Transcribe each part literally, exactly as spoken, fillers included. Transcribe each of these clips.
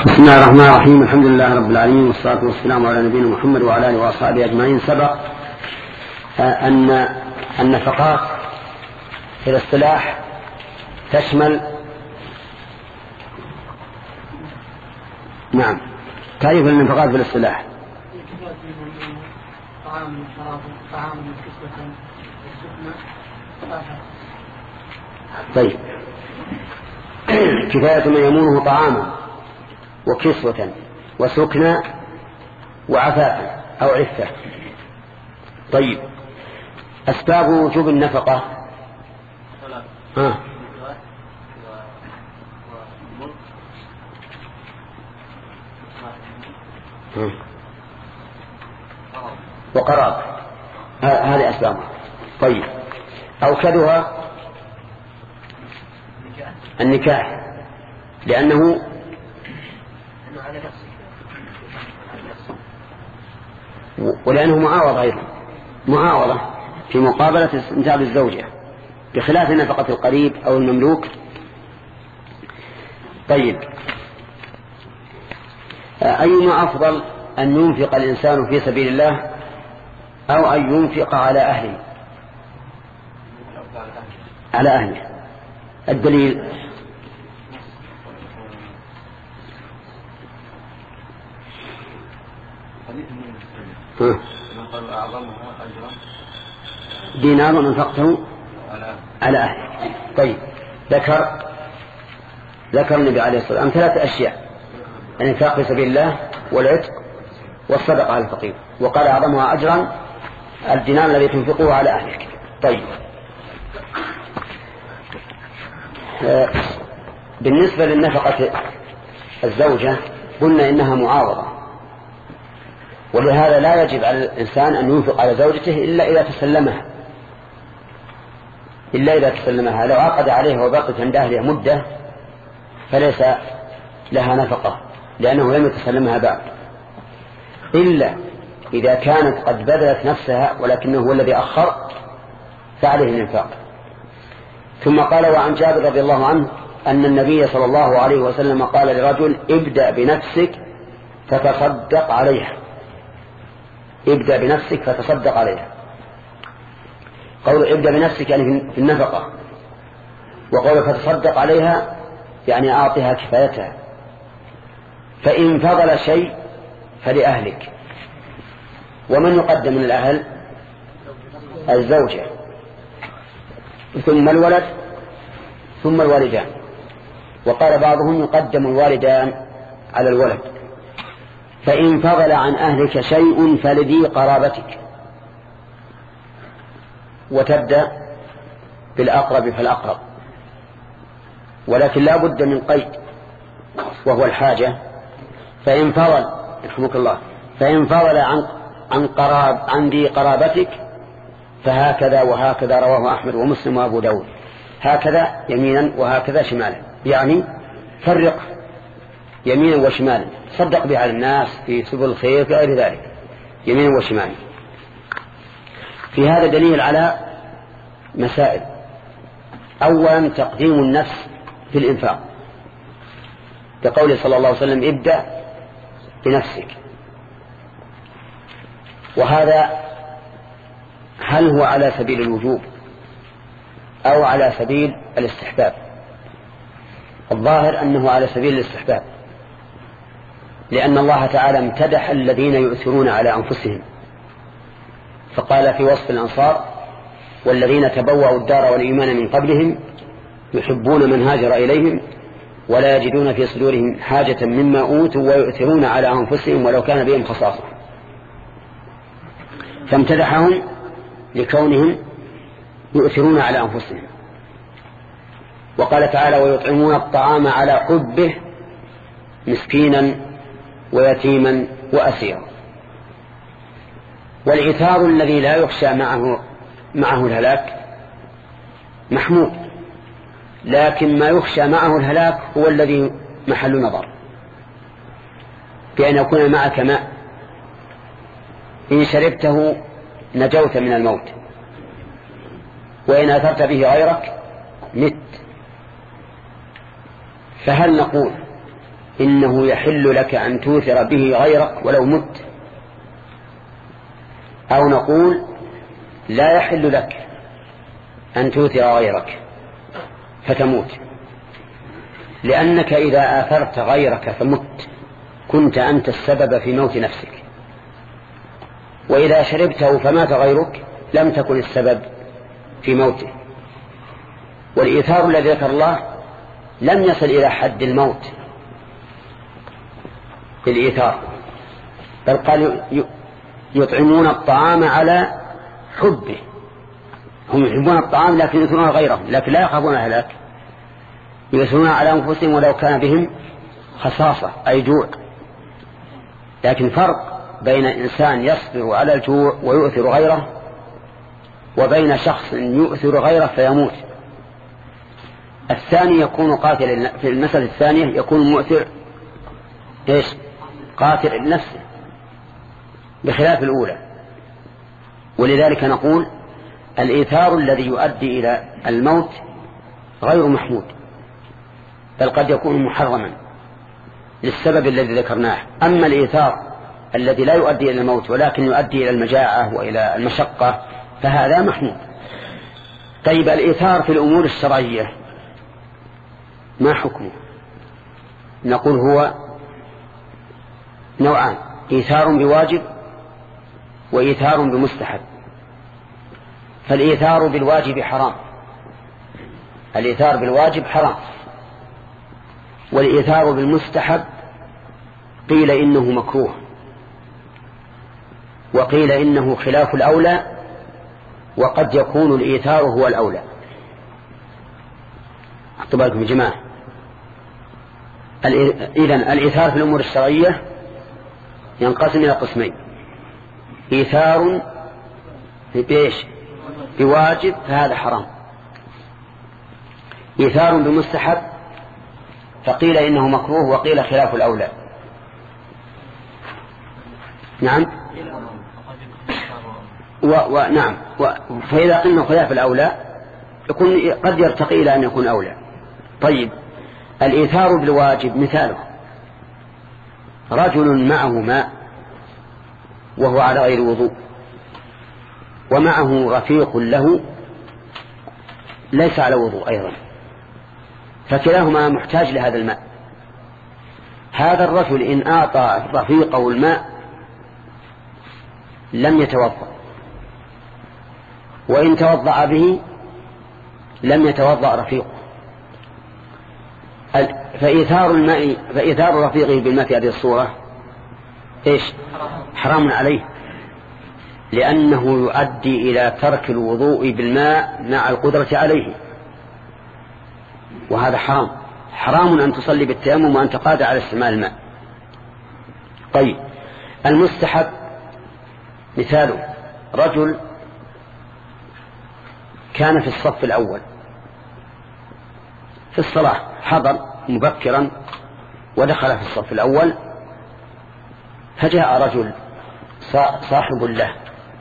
بسم الله الرحمن الرحيم. الحمد لله رب العالمين، والصلاة والسلام على نبينا محمد وعلى آله وأصحابه أجمعين. سبق أن النفقات في الاصطلاح تشمل نعم تعريف النفقات في الاصطلاح طعام وشراب طعام وكسوة وسكنى. طيب، كفاية من يمونه طعاما وكسوة وسكنى وعفافا أو عفة. طيب، أسباب وجوب النفقة ها وقراب، هذه أسبابها. طيب، أوكدها النكاح، لأنه ولأنه معاوضة أيضا، معاوضة في مقابلة استمتاع الزوجة، بخلاف نفقة القريب أو المملوك. طيب، أيما أفضل، أن ينفق الإنسان في سبيل الله أو أن ينفق على أهله؟ على أهله. الدليل دينار انفقته على أهله. طيب، ذكر ذكر النبي عليه الصلاة والسلام ثلاث أشياء: الإنفاق في سبيل الله والعتق والصدقة على الفقير، وقال أعظمها أجرا الدينار الذي تنفقه على أهلك. طيب، بالنسبة للنفقة الزوجة قلنا إنها معاوضة، ولهذا لا يجب على الإنسان أن ينفق على زوجته إلا إذا تسلمها إلا إذا تسلمها لو عقد عليها وبقت عند أهلها مدة فليس لها نفقة، لأنه لم يتسلمها بعد، إلا إذا كانت قد بذلت نفسها ولكنه هو الذي أخر فعليه الإنفاق. ثم قال: وعن جابر رضي الله عنه أن النبي صلى الله عليه وسلم قال لرجل: ابدأ بنفسك فتصدق عليها. ابدأ بنفسك فتصدق عليها. قول ابدأ بنفسك يعني في النفقة، وقول فتصدق عليها يعني أعطها كفايتها، فإن فضل شيء فلأهلك. ومن يقدم من الأهل؟ الزوجة، ثم الولد، ثم الوالدان. وقال بعضهم يقدم الوالدان على الولد. فإن فضل عن أهلك شيء فلذي قرابتك، وتبدأ بالأقرب فالأقرب، ولكن لا بد من قيد وهو الحاجة. فإن فضل يرحمك الله فإن فضل عن عن قراب عن ذي قرابتك فهكذا وهكذا، رواه أحمد ومسلم وأبو داود. هكذا يمينا وهكذا شمالا، يعني فرق يمينا وشمالا، صدق بها الناس في سبل الخير في غير ذلك، يمينا وشمالا. في هذا دليل على مسائل: أولا تقديم النفس في الإنفاق، كقول صلى الله عليه وسلم: ابدأ بنفسك. وهذا هل هو على سبيل الوجوب أو على سبيل الاستحباب؟ الظاهر أنه على سبيل الاستحباب، لأن الله تعالى امتدح الذين يؤثرون على أنفسهم، فقال في وصف الأنصار: والذين تبوأوا الدار والإيمان من قبلهم يحبون من هاجر إليهم ولا يجدون في صدورهم حاجة مما أوتوا ويؤثرون على أنفسهم ولو كان بهم خصاصة. فامتدحهم لكونهم يؤثرون على أنفسهم. وقال تعالى: ويطعمون الطعام على حبه مسكينا ويتيما وأسيرا. والإيثار الذي لا يخشى معه معه الهلاك محمود، لكن ما يخشى معه الهلاك هو الذي محل نظر، بأن يكون معك ماء إن شربته نجوت من الموت، وإن أثرت به غيرك مت. فهل نقول إنه يحل لك أن توثر به غيرك ولو مت، أو نقول لا يحل لك أن توثر غيرك فتموت، لأنك إذا آثرت غيرك فمت كنت أنت السبب في موت نفسك، وإذا شربته فمات غيرك لم تكن السبب في موته. والإيثار الذي ذكر الله لم يصل إلى حد الموت بالإيثار، بل قال يطعمون الطعام على حبه، هم يحبون الطعام لكن يؤثرون غيرهم، لكن لا يخافون الهلاك، يؤثرون على أنفسهم ولو كان بهم خصاصة أي جوع. لكن فرق بين إنسان يصبر على الجوع ويؤثر غيره وبين شخص يؤثر غيره فيموت. الثاني يكون قاتل، في المسألة الثانية يكون مؤثر إيش؟ قاتل لنفسه بخلاف الأولى. ولذلك نقول الإيثار الذي يؤدي إلى الموت غير محمود، بل قد يكون محرما للسبب الذي ذكرناه. أما الإيثار الذي لا يؤدي إلى الموت ولكن يؤدي إلى المجاعة وإلى المشقة فهذا محمود. طيب الإيثار في الأمور الشرعية ما حكمه؟ نقول هو نوعان: إيثار بواجب وإيثار بمستحب. فالإيثار بالواجب حرام، الإيثار بالواجب حرام، والإيثار بالمستحب قيل إنه مكروه، وقيل إنه خلاف الأولى، وقد يكون الإيثار هو الأولى. احطوا بالكم يا جماعة. إذن الإيثار في الأمور الشرعية ينقسم إلى قسمين: إيثار بإيش؟ بواجب فهذا حرام، إيثار بمستحب فقيل إنه مكروه وقيل خلاف الأولى. نعم و... ونعم و... فإذا قلنا خلاف الأولى يكون قد يرتقي إلى أن يكون أولى. طيب الإيثار بالواجب مثاله: رجل معه ماء وهو على غير وضوء، ومعه رفيق له ليس على وضوء أيضا، فكلاهما محتاج لهذا الماء. هذا الرجل إن أعطى رفيقه الماء لم يتوضأ، وإن توضأ به لم يتوضأ رفيقه. فإيثار الماء فإيثار رفيقه بالماء في هذه الصورة إيش؟ حرام عليه، لأنه يؤدي إلى ترك الوضوء بالماء مع القدرة عليه، وهذا حرام. حرام أن تصلي بالتيمم وأنت قادر على استعمال الماء. طيب المستحب مثاله: رجل كان في الصف الأول في الصلاة، حضر مبكرا ودخل في الصف الأول، فجاء رجل صاحب له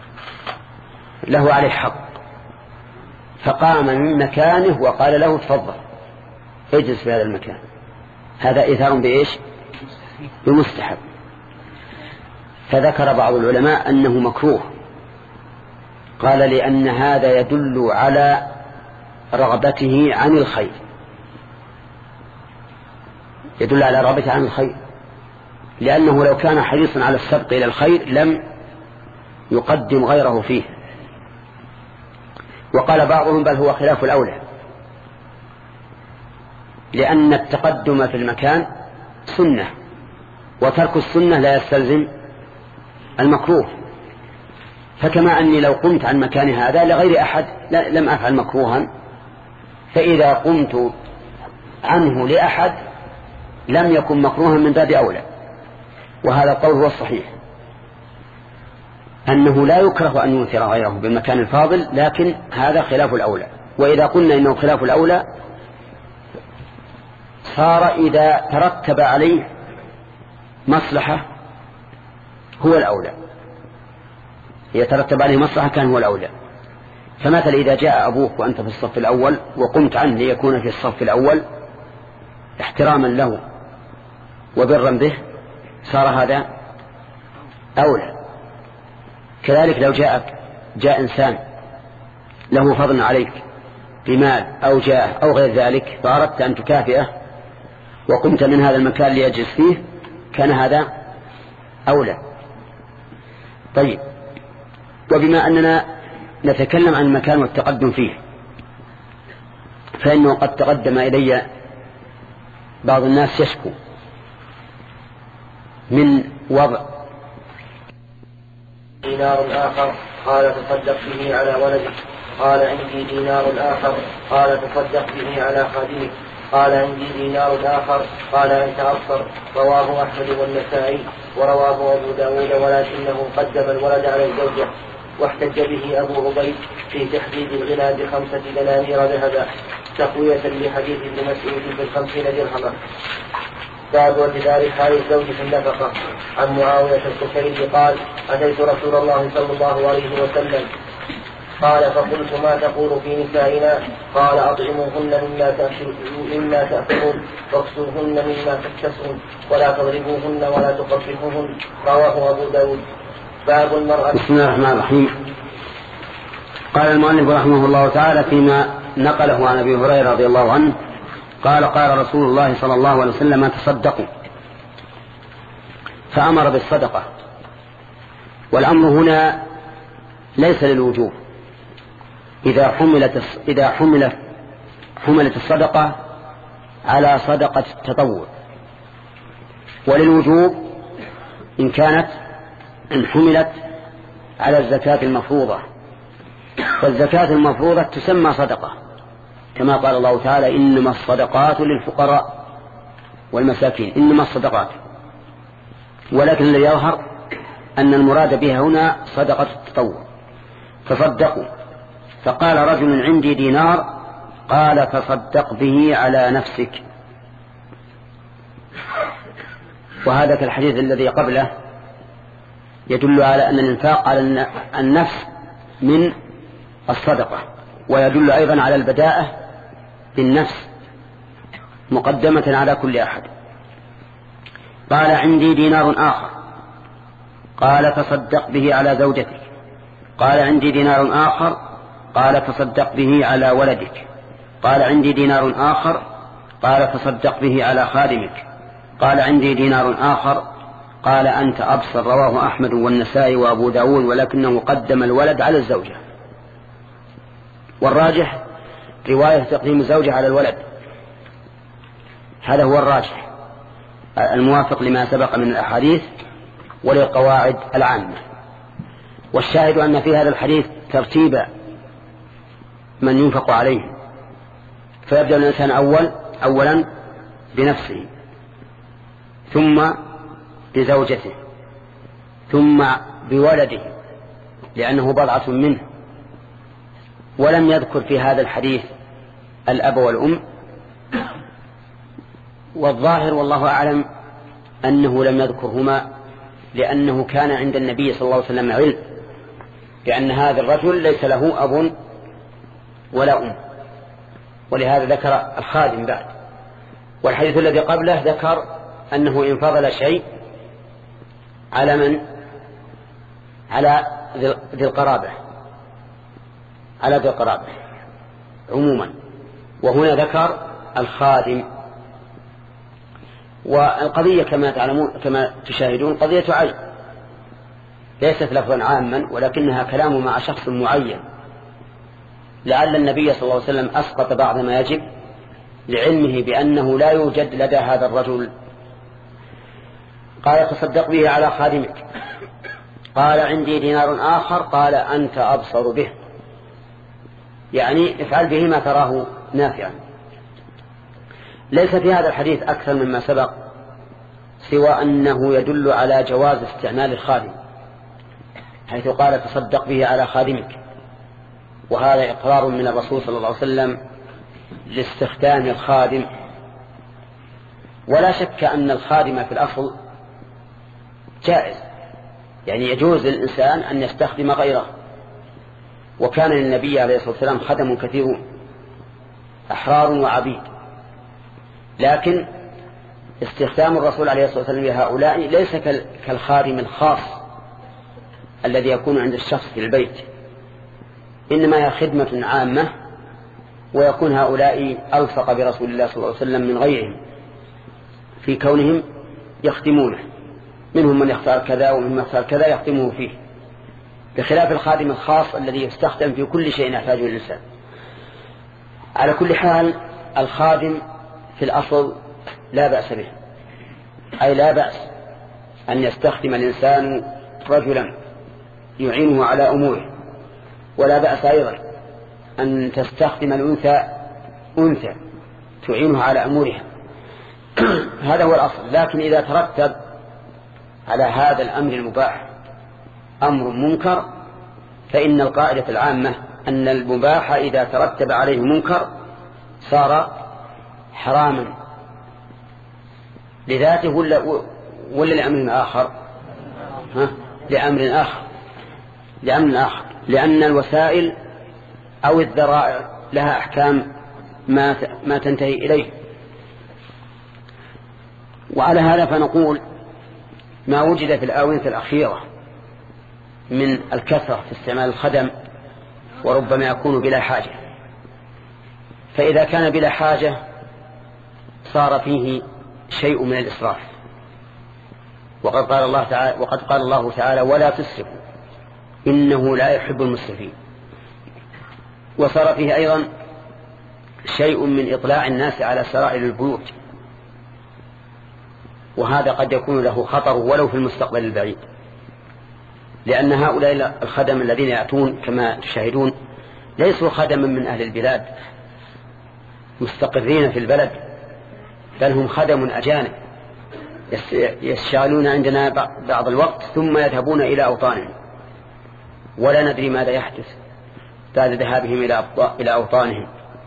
له عليه حق، فقام من مكانه وقال له: تفضل اجلس في هذا المكان. هذا إيثار بإيش؟ بمستحب. فذكر بعض العلماء أنه مكروه، قال لأن هذا يدل على رغبته عن الخير، يدل على رغبته عن الخير، لأنه لو كان حريصا على السبق إلى الخير لم يقدم غيره فيه. وقال بعضهم: بل هو خلاف الأولى، لأن التقدم في المكان سنة، وترك السنة لا يستلزم المكروه. فكما أني لو قمت عن مكان هذا لغير أحد لم أفعل مكروها، فإذا قمت عنه لأحد لم يكن مكروها من باب أولى. وهذا القول هو الصحيح، أنه لا يكره أن ينثر غيره بالمكان الفاضل، لكن هذا خلاف الأولى. وإذا قلنا إنه خلاف الأولى صار إذا ترتب عليه مصلحة هو الأولى، يترتب عليه مصلحة كان هو الأولى. فمثلا إذا جاء أبوك وأنت في الصف الأول وقمت عنه ليكون في الصف الأول احتراما له وبرا به صار هذا أولى. كذلك لو جاءك جاء إنسان له فضل عليك بمال أو جاه أو غير ذلك فأردت أن تكافئه وقمت من هذا المكان ليجلس فيه كان هذا أولى. طيب، وبما أننا نتكلم عن المكان والتقدم فيه فإنه قد تقدم إلي بعض الناس يشكو من وضع دينار آخر قال تصدق به على ولدك، قال عندي دينار آخر قال تصدق به على خادمك، قال عندي دينار آخر قال أنت أبصر. رواه أحمد والنسائي ورواه أبو داود ولكنه قدم الولد على الزوجة. واحتج به أبو عبيد في تحديد الغنى بخمسة دنانير ذهبا تقوية لحديث ابن مسعود بالخمسين درهما. باب وكذلك حال الزوج في النفقة. عن معاوية الكفري قال أتيت رسول الله صلى الله عليه وسلم قال فقلت ما تقول في نسائنا؟ قال أطعموهن مما تأكلون واكسوهن مما تكتسون ولا تضربوهن ولا تقبحوهن. رواه أبو داود. باب المرأة. بسم الله الرحمن الرحيم. قال المؤلف رحمه الله تعالى فيما نقله عن أبي هريرة رضي الله عنه قال قال رسول الله صلى الله عليه وسلم تصدقوا، فأمر بالصدقة. والأمر هنا ليس للوجوب إذا حملت إذا حملت حملت الصدقة على صدقة التطوع، وللوجوب إن كانت إن حملت على الزكاة المفروضة. والزكاة المفروضة تسمى صدقة كما قال الله تعالى إنما الصدقات للفقراء والمساكين، إنما الصدقات. ولكن الذي يظهر أن المراد بها هنا صدقة التطوع. تصدقوا. فقال رجل عندي دينار قال تصدق به على نفسك. وهذا كالحديث الذي قبله يدل على أن الإنفاق على النفس من الصدقة، ويدل أيضا على البداءة بالنفس مقدمة على كل أحد. قال عندي دينار آخر قال تصدق به على زوجتك. قال عندي دينار آخر قال تصدق به على ولدك. قال عندي دينار آخر قال تصدق به على خادمك. قال عندي دينار آخر قال أنت أبصر. رواه أحمد والنسائي وأبو داود ولكنه قدم الولد على الزوجة. والراجح رواية تقديم الزوجة على الولد، هذا هو الراجح الموافق لما سبق من الأحاديث وللقواعد العامة. والشاهد أن في هذا الحديث ترتيب من ينفق عليه، فيبدأ الإنسان أول أولا بنفسه ثم بزوجته ثم بولده لأنه بضعة منه. ولم يذكر في هذا الحديث الأب والأم، والظاهر والله أعلم أنه لم يذكرهما لأنه كان عند النبي صلى الله عليه وسلم علم بأن هذا الرجل ليس له أب ولا أم، ولهذا ذكر الخادم بعد. والحديث الذي قبله ذكر أنه إن فضل شيء على من على ذي القرابة على ذي القرابة عموما، وهنا ذكر الخادم. والقضية كما تعلمون كما تشاهدون قضية عين ليست لفظا عاما ولكنها كلام مع شخص معين، لعل النبي صلى الله عليه وسلم أسقط بعض ما يجب لعلمه بأنه لا يوجد لدى هذا الرجل. قال تصدق به على خادمك. قال عندي دينار آخر قال أنت أبصر به، يعني افعل به ما تراه نافعا. ليس في هذا الحديث أكثر مما سبق سوى أنه يدل على جواز استعمال الخادم، حيث قال تصدق به على خادمك، وهذا إقرار من الرسول صلى الله عليه وسلم لاستخدام الخادم. ولا شك أن الخادم في الأصل جائز، يعني يجوز للإنسان أن يستخدم غيره. وكان للنبي عليه الصلاة والسلام خدم كثيرون أحرار وعبيد، لكن استخدام الرسول عليه الصلاة والسلام لهؤلاء ليس كالخادم الخاص الذي يكون عند الشخص في البيت، إنما هي خدمة عامة، ويكون هؤلاء ألصق برسول الله صلى الله عليه وسلم من غيرهم في كونهم يخدمونه، منهم من يختار كذا ومنهم من يختار كذا يخدمه فيه، بخلاف الخادم الخاص الذي يستخدم في كل شيء يحتاجه الإنسان. على كل حال الخادم في الأصل لا بأس به، أي لا بأس أن يستخدم الإنسان رجلا يعينه على أموره، ولا بأس أيضا أن تستخدم الأنثى أنثى تعينها على أمورها هذا هو الأصل. لكن إذا ترتب على هذا الأمر المباح أمر منكر، فإن القاعدة العامة أن المباح إذا ترتب عليه منكر صار حراما لذاته ولا, ولا لأمر آخر ها؟ لأمر آخر لأمر آخر لأن الوسائل أو الذرائع لها أحكام ما ما تنتهي إليه. وعلى هذا فنقول ما وجد في الآونة الأخيرة من الكثرة في استعمال الخدم وربما يكون بلا حاجة، فإذا كان بلا حاجة صار فيه شيء من الإسراف، وقد قال الله تعالى وقد قال الله تعالى ولا تسرفوا إنه لا يحب المسرفين. وصار فيه أيضا شيء من إطلاع الناس على سرائر البيوت، وهذا قد يكون له خطر ولو في المستقبل البعيد، لأن هؤلاء الخدم الذين يأتون كما تشاهدون ليسوا خدما من أهل البلاد مستقرين في البلد، بل هم خدم أجانب يشتغلون عندنا بعض الوقت ثم يذهبون إلى أوطانهم، ولا ندري ماذا يحدث بعد ذهابهم إلى أوطانهم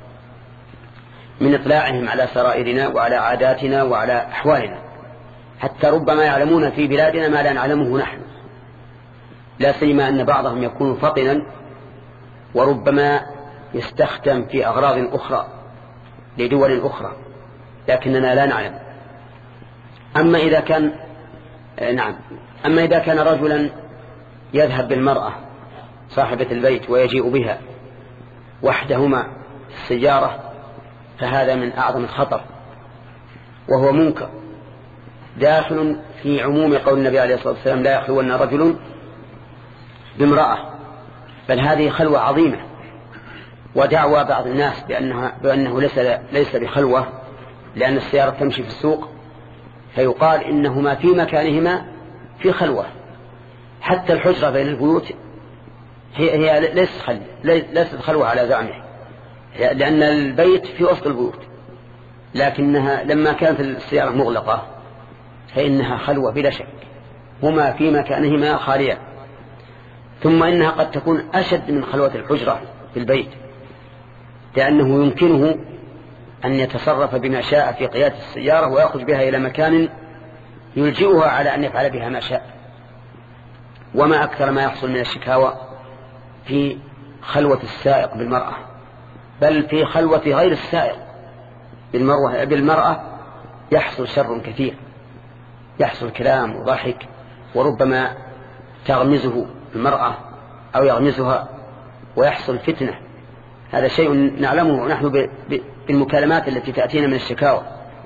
من إطلاعهم على سرائرنا وعلى عاداتنا وعلى أحوالنا، حتى ربما يعلمون في بلادنا ما لا نعلمه نحن، لا سيما أن بعضهم يكون فطنا وربما يستخدم في أغراض أخرى لدول أخرى لكننا لا نعلم. أما إذا كان نعم أما إذا كان رجلا يذهب بالمرأة صاحبة البيت ويجيء بها وحدهما في السيارة، فهذا من أعظم الخطر وهو منكر داخل في عموم قول النبي عليه الصلاة والسلام لا يخلون رجل بامرأة، بل هذه خلوة عظيمة. ودعوى بعض الناس بأنها بأنه ليس, ليس بخلوة لأن السيارة تمشي في السوق، فيقال إنهما في مكانهما في خلوة. حتى الحجرة بين البيوت هي, هي ليست, خل... ليست خلوة على زعمه، لأن البيت في وسط البيوت، لكنها لما كانت السيارة مغلقة فإنها خلوة بلا شك، هما في مكانهما خالية. ثم إنها قد تكون أشد من خلوة الحجرة في البيت، لأنه يمكنه أن يتصرف بما شاء في قيادة السيارة ويأخذ بها إلى مكان يلجئها على أن يفعل بها ما شاء. وما أكثر ما يحصل من الشكاوى في خلوة السائق بالمرأة، بل في خلوة غير السائق بالمرأة يحصل شر كثير، يحصل كلام وضحك، وربما تغمزه المرأة أو يغمزها ويحصل فتنة. هذا شيء نعلمه نحن بالمكالمات التي تأتينا من الشكاوى،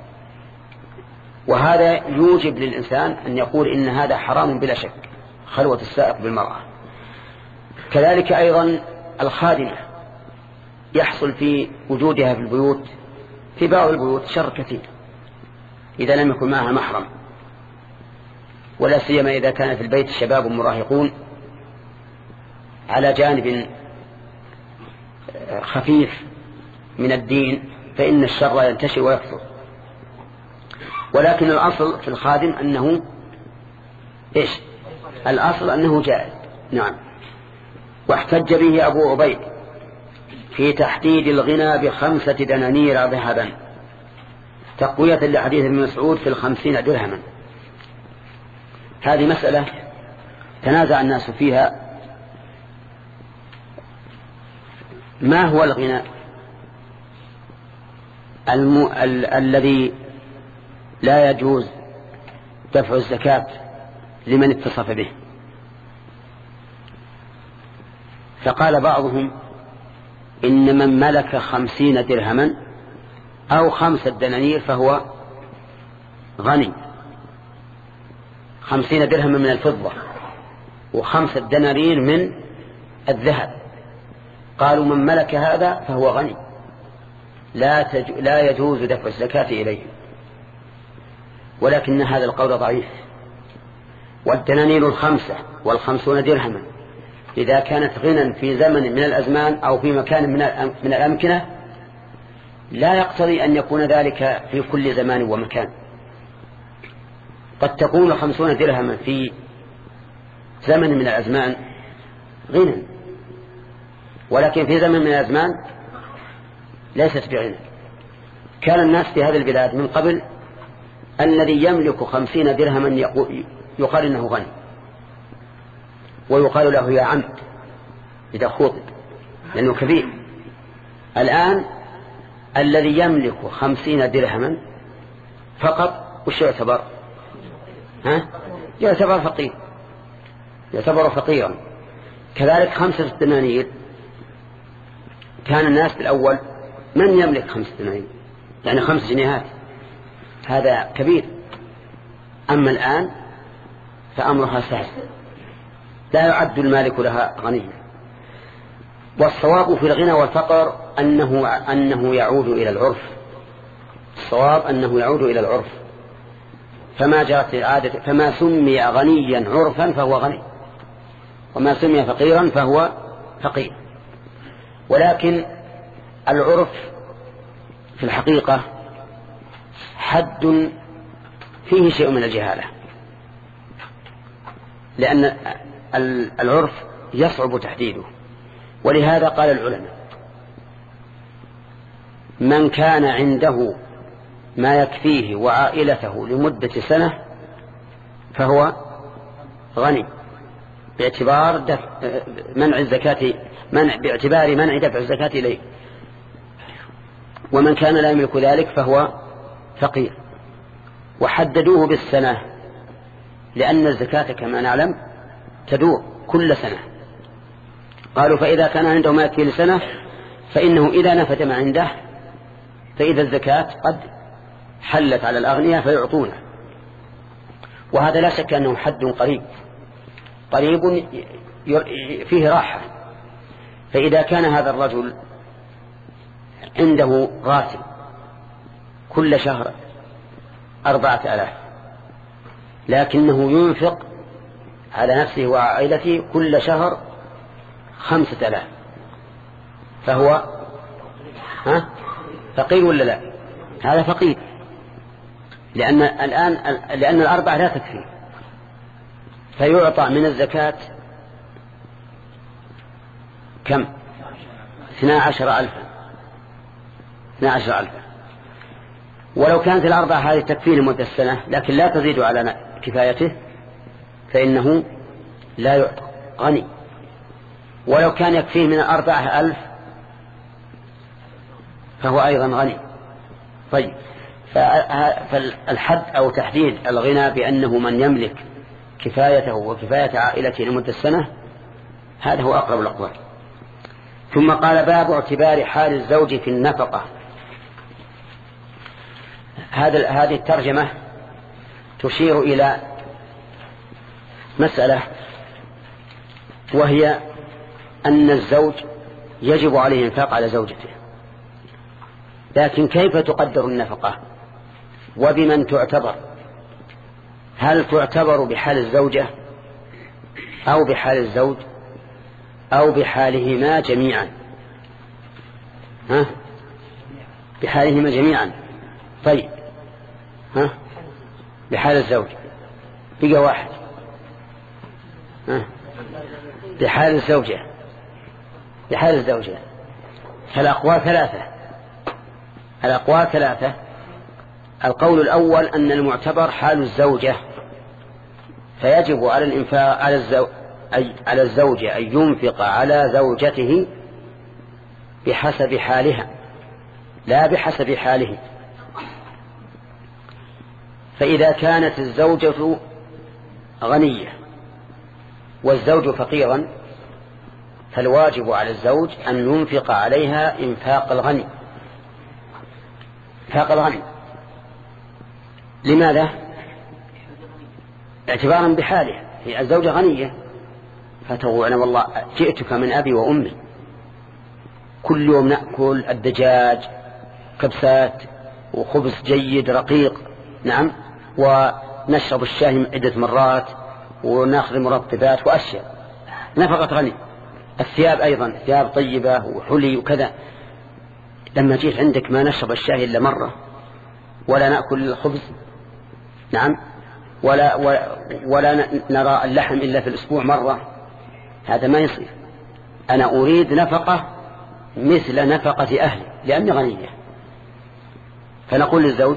وهذا يوجب للإنسان أن يقول إن هذا حرام بلا شك، خلوة السائق بالمرأة. كذلك أيضا الخادمة يحصل في وجودها في البيوت في بعض البيوت شر كثير إذا لم يكن معها محرم، ولا سيما إذا كان في البيت شباب مراهقون على جانب خفيف من الدين، فإن الشر ينتشر ويكثر. ولكن الأصل في الخادم أنه إيش؟ الأصل أنه جائز. نعم. واحتج به أبو عبيد في تحديد الغنى بخمسة دنانير ذهبا تقوية لحديث ابن مسعود في الخمسين درهما. هذه مسألة تنازع الناس فيها، ما هو الغنى الم... ال... الذي لا يجوز دفع الزكاة لمن اتصف به. فقال بعضهم إن من ملك خمسين درهما أو خمسة دنانير فهو غني، خمسين درهما من الفضة وخمسة دنانير من الذهب، قالوا من ملك هذا فهو غني لا, تج... لا يجوز دفع الزكاة إليه. ولكن هذا القول ضعيف، والدنانير الخمسة والخمسون درهما إذا كانت غنى في زمن من الأزمان أو في مكان من, الأم... من الأمكنة لا يقتضي أن يكون ذلك في كل زمان ومكان. قد تكون خمسون درهما في زمن من الأزمان غنى، ولكن في زمن من الأزمان ليست بغنى. كان الناس في هذه البلاد من قبل الذي يملك خمسين درهما يقال إنه غني، ويقال له يا عمد إذا خوطب لأنه كبير. الآن الذي يملك خمسين درهما فقط وش يعتبر؟ ها؟ يعتبر فقير، يعتبر فقيرا. كذلك خمسة دنانير كان الناس الأول من يملك خمسة دنانير يعني خمس جنيهات، هذا كبير. أما الآن فأمرها سهل، لا يعد المالك لها غنيا. والصواب في الغنى والفقر أنه, أنه يعود إلى العرف، الصواب أنه يعود إلى العرف. فما جرت العادة، فما سمي غنيا عرفا فهو غني، وما سمي فقيرا فهو فقير. ولكن العرف في الحقيقة حد فيه شيء من الجهالة، لأن العرف يصعب تحديده. ولهذا قال العلماء من كان عنده ما يكفيه وعائلته لمدة سنة فهو غني باعتبار دفع منع الزكاة، منع باعتبار منع دفع الزكاة إليه. ومن كان لا يملك ذلك فهو فقير. وحددوه بالسنة لأن الزكاة كما نعلم تدور كل سنة. قالوا فإذا كان عنده ما يكفي لسنة فإنه إذا نفد ما عنده فإذا الزكاة قد حلت على الأغنياء فيعطونه. وهذا لا شك أنه حد قريب قريب فيه راحة. فإذا كان هذا الرجل عنده راتب كل شهر أربعة آلاف، لكنه ينفق على نفسه وعائلته كل شهر خمسة آلاف، فهو ها فقير ولا لا؟ هذا فقير، لأن الآن لأن الأربعة لا تكفي، فيعطى من الزكاة كم؟ اثنا عشر ألفا اثنا عشر ألفا. ولو كانت الأربعة هذه تكفي لمدة السنة لكن لا تزيد على كفايته فإنه لا يعطى غني. ولو كان يكفيه من الأربعة ألف فهو أيضا غني. طيب، فالحد أو تحديد الغنى بأنه من يملك كفايته وكفاية عائلته لمدة السنة هذا هو أقرب الأقوال. ثم قال باب اعتبار حال الزوج في النفقة. هذا هذه الترجمة تشير إلى مسألة، وهي أن الزوج يجب عليه الإنفاق على زوجته، لكن كيف تقدر النفقة وبمن تعتبر؟ هل تعتبر بحال الزوجة أو بحال الزوج أو بحالهما جميعا؟ ها؟ بحالهما جميعا. طيب، ها؟ بحال الزوج بقى واحد. ها؟ بحال الزوجة بحال الزوجة فالأقوال ثلاثة الأقوال ثلاثة القول الأول أن المعتبر حال الزوجة، فيجب على الإنفاق على الزوج أي على الزوجة أن ينفق على زوجته بحسب حالها لا بحسب حاله. فإذا كانت الزوجة غنية والزوج فقيرا فالواجب على الزوج أن ينفق عليها إنفاق الغني إنفاق الغني. لماذا؟ اعتبارا بحاله، هي الزوجة غنية فتقول أنا والله جئتك من أبي وأمي، كل يوم نأكل الدجاج كبسات وخبز جيد رقيق، نعم، ونشرب الشاي عدة مرات ونأخذ مرطبات وأشياء، نفقة غني. الثياب أيضا ثياب طيبة وحلي وكذا. لما جيت عندك ما نشرب الشاي إلا مرة، ولا نأكل الخبز، نعم، ولا, ولا, ولا نرى اللحم إلا في الأسبوع مرة، هذا ما يصير. أنا أريد نفقة مثل نفقة أهلي لأني غنية. فنقول للزوج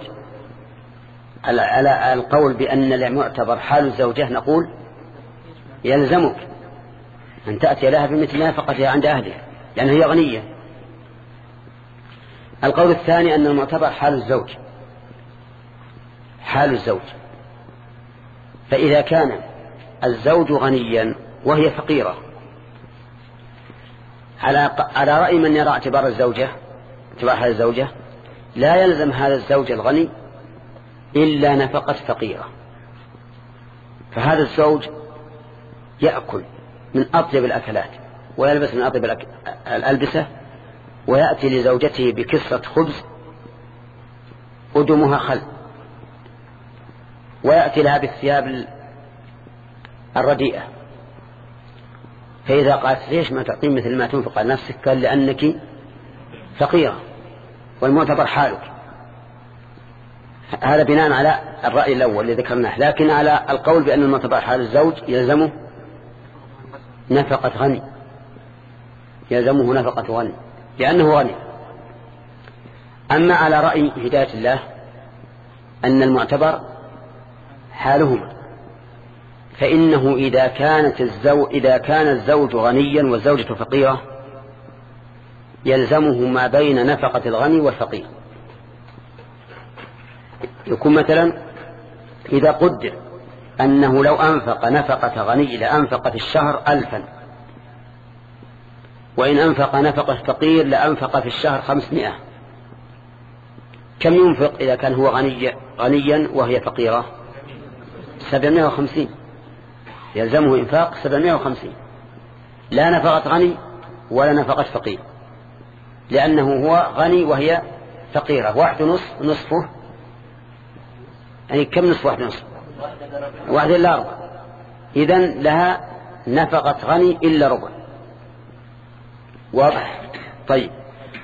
على القول بأن المعتبر حال الزوجة، نقول يلزمك أن تأتي لها بمثل نفقتها عند أهلها لأن هي غنية. القول الثاني أن المعتبر حال الزوج حال الزوج فإذا كان الزوج غنيا وهي فقيرة، على على رأي من يرى اعتبار الزوجة اعتبار حال الزوجة لا يلزم هذا الزوج الغني إلا نفقة فقيرة. فهذا الزوج يأكل من أطيب الأكلات ويلبس من أطيب الألبسة، ويأتي لزوجته بكسرة خبز قدمها خل، ويأتي لها بالثياب الرديئة. فإذا قالت ليش ما تعطين مثل ما تنفق على نفسك؟ قال لأنك فقيرة والمعتبر حالك. هذا بناء على الرأي الأول اللي ذكرناه. لكن على القول بأن المعتبر حال الزوج يلزمه نفقة غني يلزمه نفقة غني لأنه غني. أما على رأي هداية الله أن المعتبر حالهما، فإنه إذا كانت الزوج إذا كان الزوج غنيا والزوجة فقيرة يلزمه ما بين نفقة الغني والفقير. يكون مثلا إذا قدر أنه لو أنفق نفقة غني لأنفق في الشهر ألفا، وإن أنفق نفقة فقير لأنفق في الشهر خمسمائة، كم ينفق إذا كان هو غني غنيا وهي فقيرة؟ سبعمائة وخمسين، يلزمه إنفاق سبعمائة وخمسين، لا نفقة غني ولا نفقة فقير، لأنه هو غني وهي فقيرة. واحد نصف نصفه يعني كم نصف واحد نصف؟ واحد إلا ربع، إذن لها نفقة غني إلا ربع. واضح؟ طيب.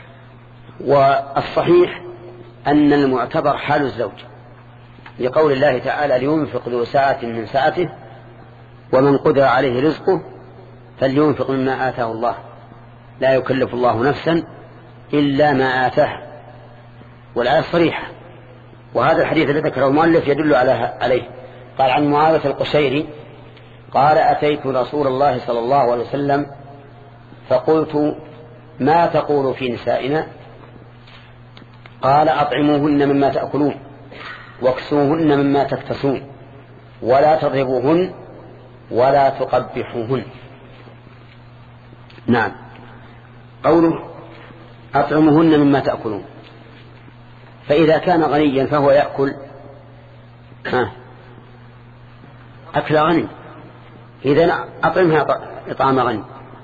والصحيح أن المعتبر حال الزوج لقول الله تعالى لينفق ذو سعة من سعته ومن قدر عليه رزقه فلينفق مما آتاه الله لا يكلف الله نفسا إلا ما آتاه. والآية صريحة. وهذا الحديث الذي ذكره المؤلف يدل عليه. قال عن معاوية القشيري قال أتيت رسول الله صلى الله عليه وسلم فقلت ما تقول في نسائنا؟ قال أطعموهن مما تأكلون واكسوهن مما تكتسون ولا تضربوهن ولا تقبحوهن. نعم، قوله أطعموهن مما تأكلون، فإذا كان غنيا فهو يأكل أكل غني، إذن أطعمها إطعام غني.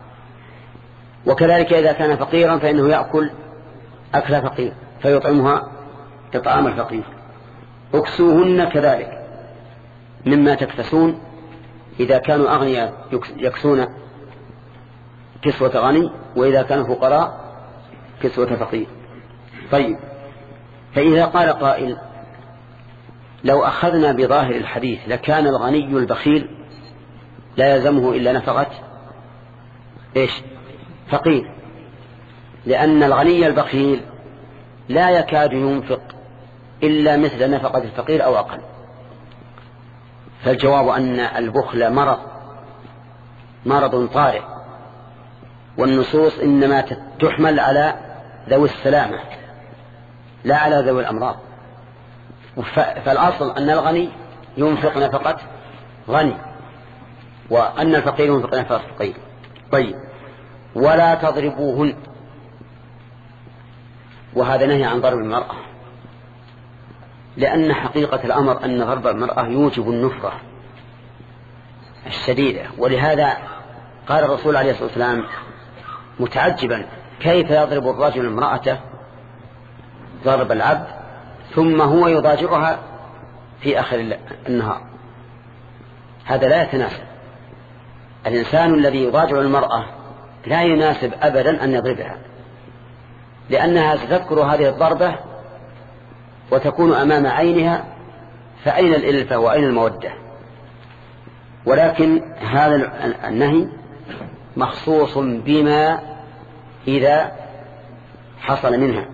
وكذلك إذا كان فقيرا فإنه يأكل أكل فقير فيطعمها إطعام الفقير. اكسوهن كذلك مما تكتسون، إذا كانوا أغنياء يكسون كسوة غني، وإذا كانوا فقراء كسوة فقير. طيب، فإذا قال قائل لو أخذنا بظاهر الحديث لكان الغني البخيل لا يلزمه إلا نفقة إيش؟ فقير، لأن الغني البخيل لا يكاد ينفق إلا مثل نفقة الفقير أو أقل. فالجواب أن البخل مرض مرض طارئ، والنصوص إنما تحمل على ذوي السلامة لا على ذوي الأمراض. فالأصل أن الغني ينفق نفقة غني وأن الفقير ينفق نفقة فقير. طيب ولا تضربوهن، وهذا نهي عن ضرب المرأة، لأن حقيقة الأمر أن ضرب المرأة يوجب النفرة الشديدة. ولهذا قال الرسول عليه الصلاة والسلام متعجبا كيف يضرب الرجل امرأته ضرب العبد ثم هو يضاجعها في آخر النهار، هذا لا يتناسب. الإنسان الذي يضاجع المرأة لا يناسب أبدا أن يضربها، لأنها ستذكر هذه الضربة وتكون أمام عينها، فأين الإلفة وأين المودة؟ ولكن هذا النهي مخصوص بما إذا حصل منها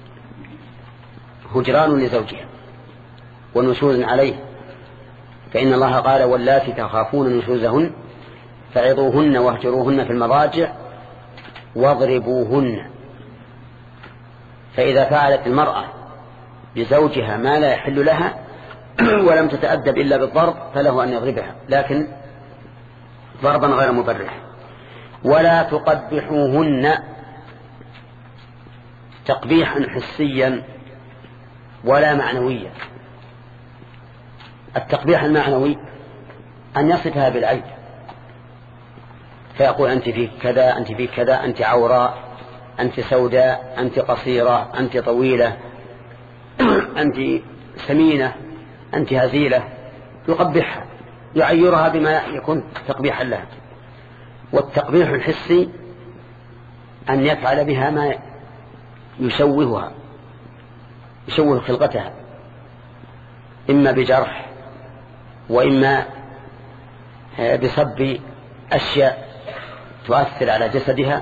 هجران لزوجها ونشوز عليه، فإن الله قال واللاتي تخافون نشوزهن فعظوهن واهجروهن في المضاجع واضربوهن. فإذا فعلت المرأة بزوجها ما لا يحل لها ولم تتأدب إلا بالضرب فله أن يضربها، لكن ضربا غير مبرح. ولا تقبحوهن تقبيحا حسيا ولا معنويا. التقبيح المعنوي أن يصفها بالعيب، فيقول أنت فيك كذا، أنت فيك كذا، أنت عوراء، أنت سوداء، أنت قصيرة، أنت طويلة، أنت سمينة، أنت هزيلة، يقبحها يعيرها بما يكون تقبيحا لها. والتقبيح الحسي أن يفعل بها ما يشوهها يشوه خلقتها، إما بجرح وإما بصب أشياء تؤثر على جسدها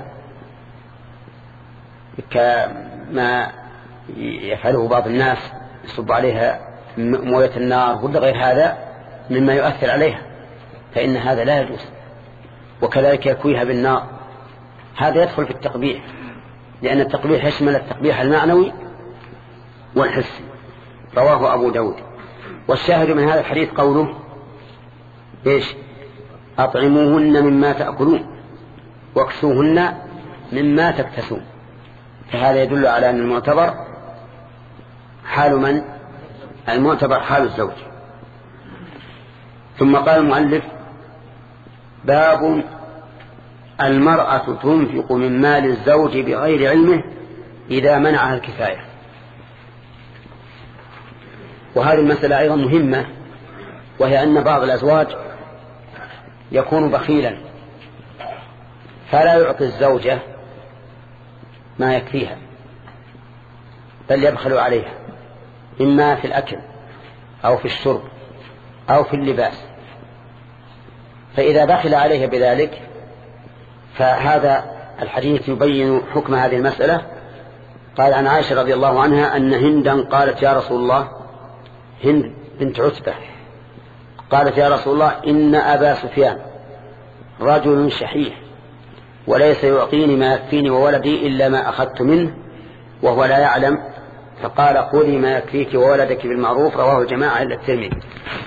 كما يفعله بعض الناس، يصب عليها موية النار ولا غير هذا مما يؤثر عليها، فإن هذا لا يجوز. وكذلك يكويها بالنار، هذا يدخل في التقبيح، لأن التقبيح يشمل التقبيح المعنوي والحسي. رواه أبو داود. والشاهد من هذا الحديث قوله إيش؟ أطعموهن مما تأكلون واكسوهن مما تكتسون. فهذا يدل على أن المعتبر حال من؟ المعتبر حال الزوج. ثم قال المؤلف باب المرأة تنفق من مال الزوج بغير علمه إذا منعها الكفاية. وهذه المسألة أيضا مهمة، وهي أن بعض الأزواج يكون بخيلا فلا يعطي الزوجة ما يكفيها، بل يبخل عليها إما في الأكل أو في الشرب أو في اللباس. فإذا بخل عليها بذلك فهذا الحديث يبين حكم هذه المسألة. قال عن عائشة رضي الله عنها أن هندا قالت يا رسول الله، هند بنت عتبة قالت يا رسول الله إن أبا سفيان رجل شحيح وليس يعطيني ما يكفيني وولدي إلا ما أخذت منه وهو لا يعلم، فقال خذي ما يكفيك وولدك بالمعروف. رواه الجماعة إلا الترمذي.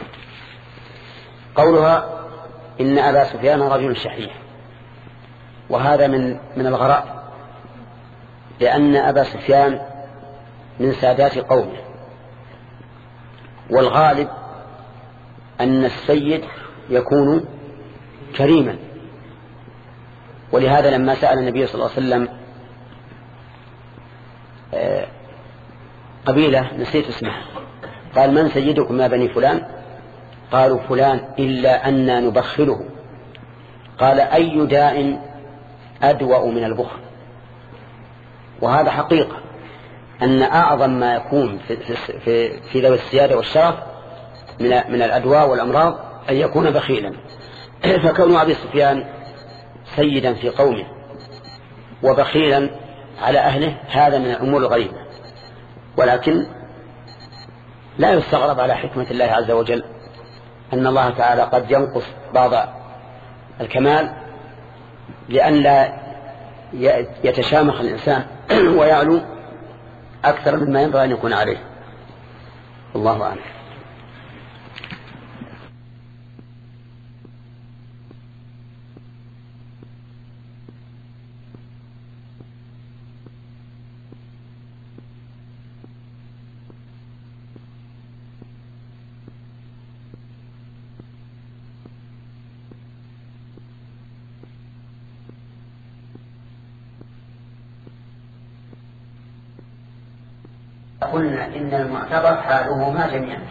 قولها إن أبا سفيان رجل شحيح، وهذا من من الغرائب، لأن أبا سفيان من سادات قومه، والغالب أن السيد يكون كريما. ولهذا لما سأل النبي صلى الله عليه وسلم قبيلة نسيت اسمها قال من سيدكم يا بني فلان؟ قالوا فلان إلا أننا نبخله. قال أي داء أدوأ من البخل؟ وهذا حقيقة أن أعظم ما يكون في, في, في ذوي السيادة والشرف من, من الأدواء والأمراض أن يكون بخيلا. فكون أبي سفيان سيدا في قومه وبخيلا على أهله هذا من الأمور الغريبة، ولكن لا يستغرب على حكمة الله عز وجل أن الله تعالى قد ينقص بعض الكمال لأن لا يتشامخ الإنسان ويعلو أكثر مما ينبغي أن يكون عليه. والله أعلم. قلنا إن المعتبر حالهما جميعا.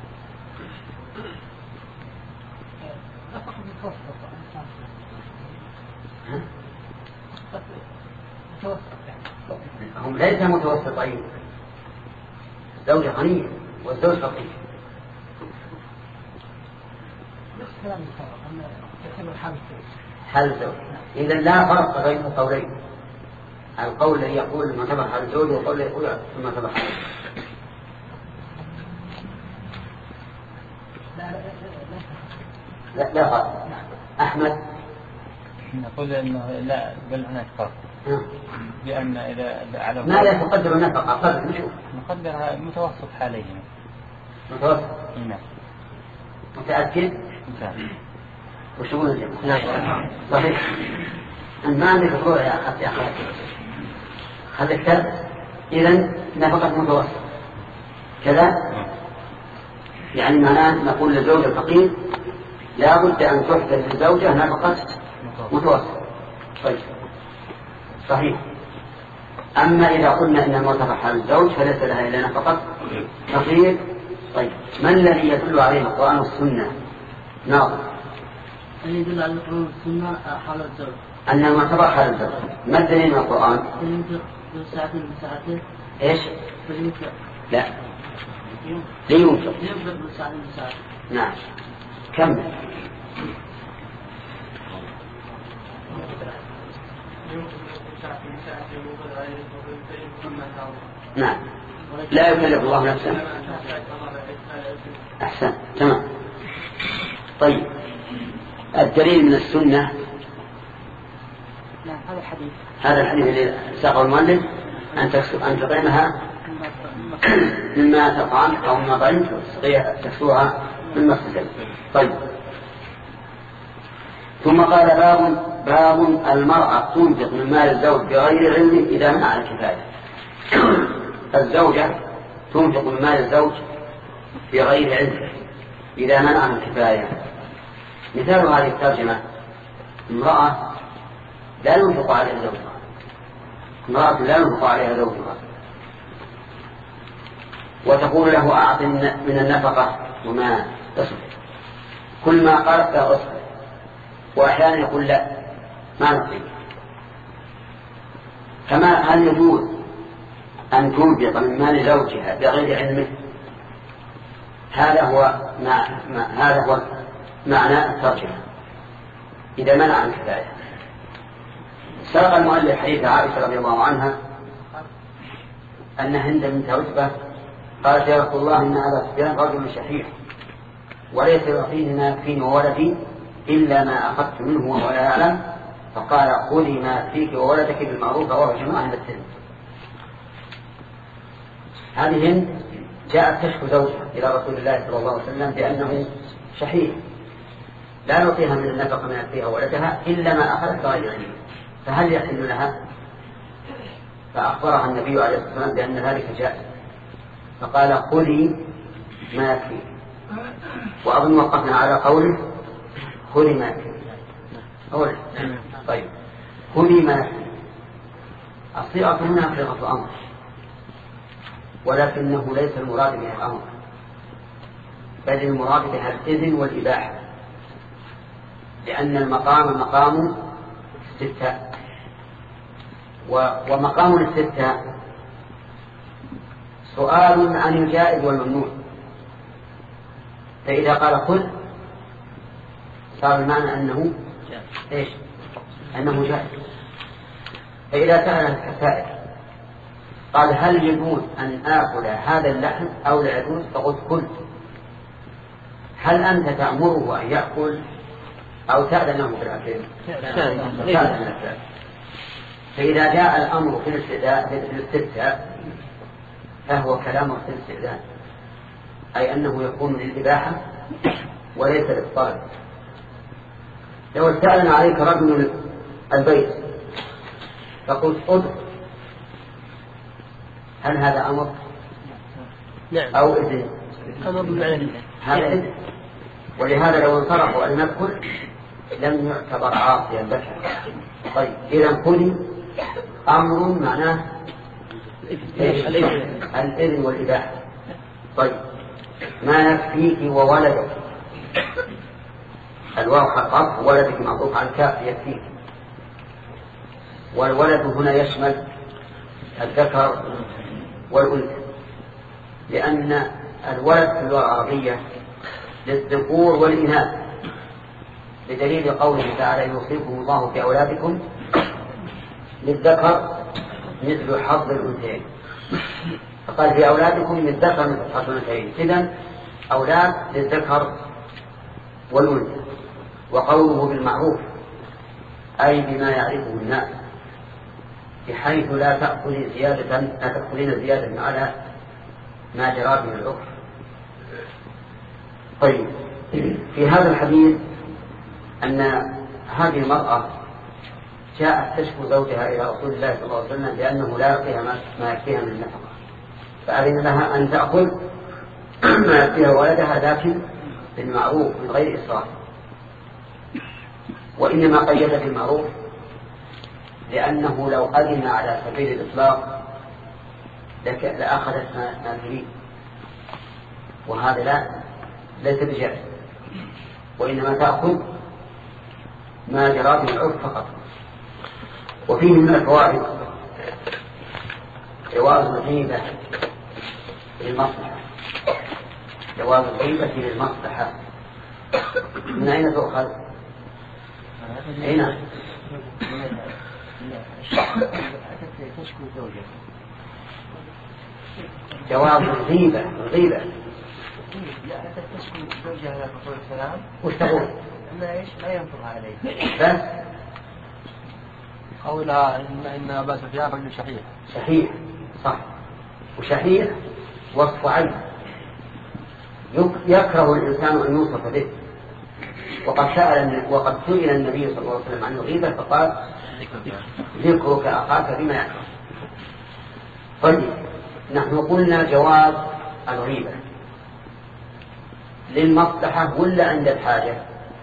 هم ليس متوسطين، زوجة غنية والزوج فقير. حال الزوج إذا لا فرق بين القولين، القول الذي يقول المعتبر حال الزوج والقول الذي يقول المعتبر حال لا لا فرق. أحمد نقول إنه لا بل هناك فرق، لأن إذا على ماذا تقدر النفقة؟ قدر نشوف نقدرها متوسط حاليا. متوسط؟ نعم. متأكد؟ متأكد. وش يقول الجماعة؟ نعم صحيح. أنت ما عندك فروع يا أخي يا أخي هذا كتاب. إذن نفقة متوسط كذا، يعني معناه نقول للزوج الفقير لا بد أن تحدث للزوجة نفقة متوسط. طيب صحيح. أما إذا قلنا إن المرتفع حال الزوج فليس لها إلا نفقة فقير. طيب ما الذي يدل عليه القرآن والسنة؟ ناظر الذي يدل على القرآن والسنة حال الزوج أن المرتفع حال الزوج. ما الدليل من القرآن؟ فلينفق ذو ساعة من ساعته. إيش؟ فلينفق لا لينفق فلينفق ذو ساعة من ساعته. نعم كمل. نعم لا يكلف الله نفسا. أحسن تمام. طيب الدليل من السنة نعم هذا الحديث هذا الحديث اللي ساقه المؤلف أن أن تطعمها مما تطعم أو مما طعمت تكسوها مما اغتسلت. طيب ثم قال باب باب المرأة تنفق من مال الزوج بغير علم إذا منع الكفاية. الزوجة تنفق من مال الزوج بغير علم إذا منع الكفاية. مثال هذه الترجمة امرأة لا ينفق عليها زوجها، امرأة لا ينفق عليها زوجها وتقول له أعطني من النفقة وما تصف، كل ما قالت لا أصف، وأحيانا يقول لا ما نقضي. كما هل يجوز أن تنفق من مال زوجها بغير علمه؟ هذا هو ما ما هذا هو معنى الترجمة إذا منع الكفاية. ساق المؤلف حديث عائشة رضي الله عنها أن هند بنت عتبة قالت يا رسول الله إن أبا سفيان رجل شحيح وليس يعطيني ما يكفيني وولدي إلا ما أخذت منه وهو لا يعلم، فقال خذي ما يكفيك وولدك بالمعروف وهو جماعة عند السن. هذه هند جاءت تشكو زوجها إلى رسول الله صلى الله عليه وسلم بأنه شحيح لا يعطيها من النفقة ما يكفيها ولدها إلا ما أخذت غير علمه، فهل يحل لها؟ فأخبرها النبي عليه الصلاة والسلام بأن ذلك جائز، فقال خذي ما يكفي. وأظن وقفنا على قوله خذي ما يكفي. أولا طيب خذي ما يكفي، الصيغة هنا صيغة أمر، ولكنه ليس المراد بها الأمر بل المراد بها الإذن والإباحة، لأن المقام مقام استفتاء، ومقام الاستفتاء سؤال عن الجائز والممنوع، فإذا قال خذ صار المعنى أنه إيش؟ أنه جائز. فإذا سأل السائل قال هل يجوز أن آكل هذا اللحم أو لا يجوز؟ فقلت كل. هل أنت تأمره أن يأكل أو تأذن له في الأكل؟ تأذن. فإذا جاء الأمر في الاستفتاء فهو كلام في الاستئذان، أي أنه يكون للإباحة وليس للطالب. لو استأذن عليك رجل البيت فقلت ادخل، هل هذا أمر؟ نعم. أو إذن؟ أمر بمعنى هذا إذن. ولهذا لو انصرفوا أن ندخل لم يعتبر عاصيا لك. طيب إذا كل أمر معناه الإذن والإباحة. طيب ما يكفيك وولدك، الواو حقق ولدك معطوف على الكاف يكفيك، والولد هنا يشمل الذكر والأنثى، لأن الولد في اللغة العربية للذكور والإناث، بدليل قوله تعالى يوصيكم الله في أولادكم للذكر مثل حظ الأنثيين، فقال في أولادكم للذكر مثل حظ الأنثيين. إذن أولاد للذكر والأنثى. وقوله بالمعروف أي بما يعرفه الناس، بحيث لا تأخذ زيادة لا تأخذين زيادة على ما جرى به العرف. طيب في هذا الحديث أن هذه المرأة جاءت تشكو زوجها إلى رسول الله صلى الله عليه وسلم لأنه لا يعطيها ما يكفيها من النفقة، فأذن لها أن تأخذ ما يكفيها ولدها لكن بالمعروف من غير إسراف. وإنما قيد بالمعروف لأنه لو أذن على سبيل الإطلاق لأخذت ما تريد، وهذا لا ليس بجائز، وإنما تأخذ ما جرى به العرف فقط. وفيه من الفوائد جواز الغيبة للمصلحة، جواز الغيبة للمصلحة. من أين تؤخذ؟ أين؟ جواز الغيبة الغيبة لا تشكو زوجها على الرسول السلام وش تقول؟ ما ايش ما ينفق عليه بس قولها إن إن أبا سفيان رجل شحيح. شحيح صح، وشحيح وصف عين يكره الإنسان أن يوصف به. وقد سأل وقد سئل النبي صلى الله عليه وسلم عن الغيبة فقال ذكرك أخاك بما يكره. طيب نحن قلنا جواز الغيبة للمصلحة ولا عند الحاجة؟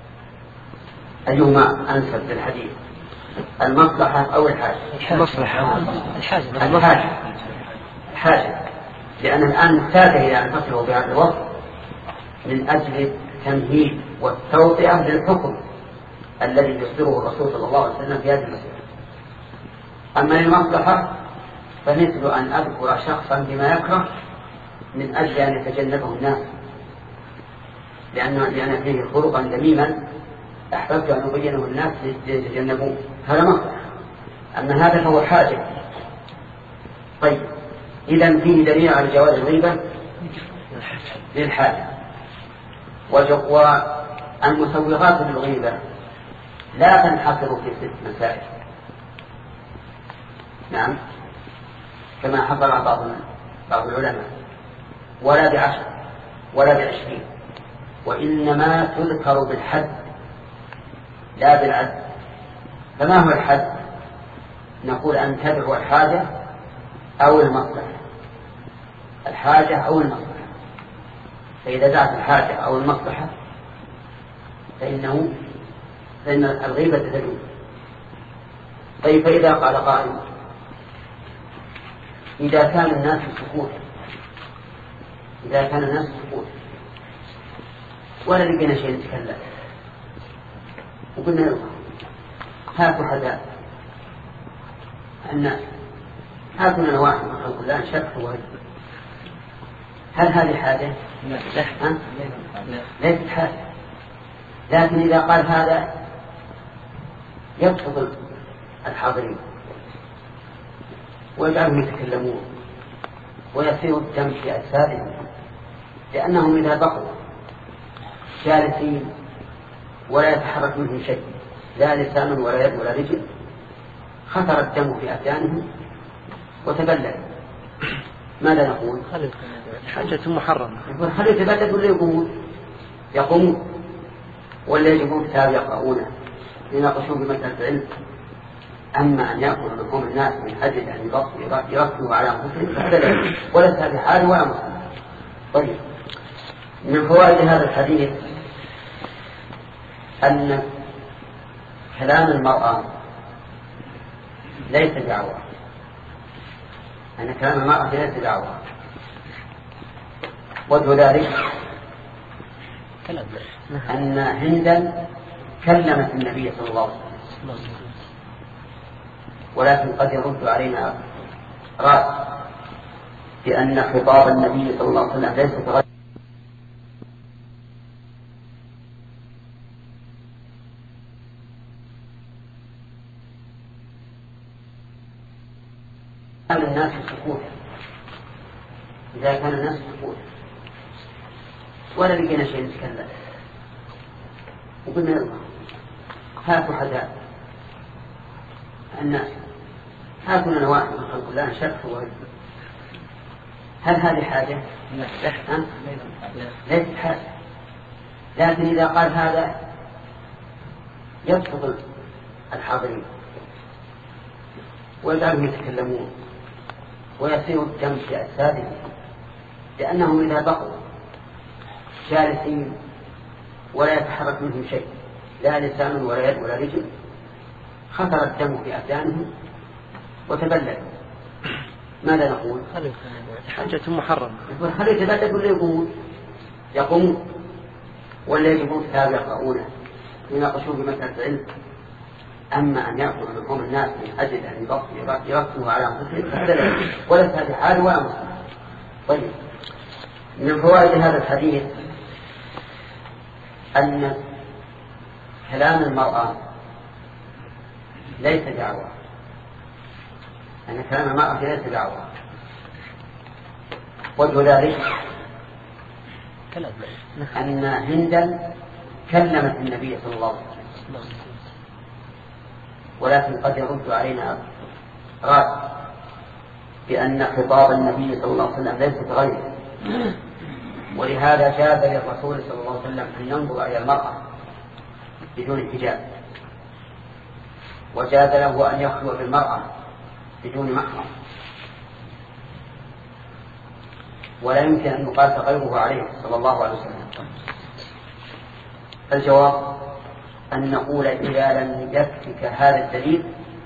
أيهما أنسب في الحديث، المصلحة أو الحاجة؟ المصلحة. الحاجة. الحاجة. الحاجة لأن الآن محتاج إلى أن تصله بهذا الوصف من أجل التمهيد والتوطئة للحكم الذي يصدره الرسول صلى الله عليه وسلم في هذه المسألة. أما للمصلحة فمثل أن أذكر شخصا بما يكره من أجل أن يتجنبه الناس، لأن لأن فيه خلقا ذميما أحببت أن أبينه الناس ليتجنبوه، هذا مصلحة. أما هذا فهو حاجة. طيب إذا فيه دليل على جواز الغيبة للحاجة. والمسوغات للغيبة لا تنحصر في ست مسائل، نعم كما حصل بعض بعض العلماء، ولا بعشر ولا بعشرين، وإنما تذكر بالحد لا بالعد. فما هو الحد؟ نقول أن تدعو الحاجة أو المصلحة، الحاجة أو المصلحة. فإذا دعت الحاجة أو المصلحة فإنه فإن الغيبة تدعو. طيب فإذا قال قائل إذا كان الناس سكوت إذا كان الناس سكوت ولا لقينا شيء نتكلم وقلنا له هاتوا حذاء الناس، هاتوا لنا واحد من خلق الله شك وهي، هل هذه حاجة؟ لا ليست حاجة. لكن إذا قال هذا يبسط الحاضرين ويجعلهم يتكلمون ويصير الدم في أجسادهم، لأنهم إذا بقوا جالسين ولا يتحرك منهم شيء لا لسان ولا يد ولا رجل خطر الدم في أبدانهم وتبلد. ماذا نقول؟ حاجة محرمة. يقول خلي يتبدد ولا يقومون؟ يقومون ولا يجبون كتاب يقرؤونه يناقشون بمسألة العلم. أما أن يأكل لحوم الناس من أجل أن يركبوا على أنفسهم فهذا لا، وليس في حال ولا مسلم. طيب، من فوائد هذا الحديث أن كلام المرأة ليس دعوة، أن كلام المرأة ليس دعوة. وجه ذلك أن هندا كلمت النبي صلى الله عليه وسلم، ولكن قد يرد علينا رأي بأن خطاب النبي صلى الله عليه وسلم ليس كغيره. كان الناس سكوتا، إذا كان الناس سكوتا ولا لقينا شيء نتكلم وقلنا يلا هاتوا حدا الناس، هاتوا لنا واحد من خلق الله شرف وهد. هل هذه حاجة؟ لا، ليست حاجة. لكن إذا قال هذا يبسط الحاضرين ويجعلهم يتكلمون ويصير الدم في أجسادهم، لأنهم إذا بقوا جالسين ولا يتحرك منهم شيء، لا لسان ولا يد ولا رجل، خطر الدم في أبدانهم وتبلد. ماذا نقول؟ حاجة محرمة. يقول خلي يتبلد ولا يقومون؟ يقومون ولا يجبون كتاب يقرؤونه يناقشون بمسألة العلم. أما أن يأكل لحوم الناس من أجل أن يركبوا على أنفسهم فهذا لا، وليس في حال ولا مسلم. طيب، من فوائد هذا الحديث أن كلام المرأة ليس دعوة، أن كلام المرأة ليس دعوة. وجه ذلك أن هندا كلمت النبي صلى الله عليه وسلم، ولكن قد يرد علينا رأي بأن خطاب النبي صلى الله عليه وسلم ليس كغيره، ولهذا جاز للرسول صلى الله عليه وسلم أن ينظر إلى المرأة بدون حجاب، وجاز له أن يخلو بالمرأة بدون محرم، ولا يمكن أن يقاس غيره عليه صلى الله عليه وسلم. الجواب أن نقول إذا لم يكفك هذا الدليل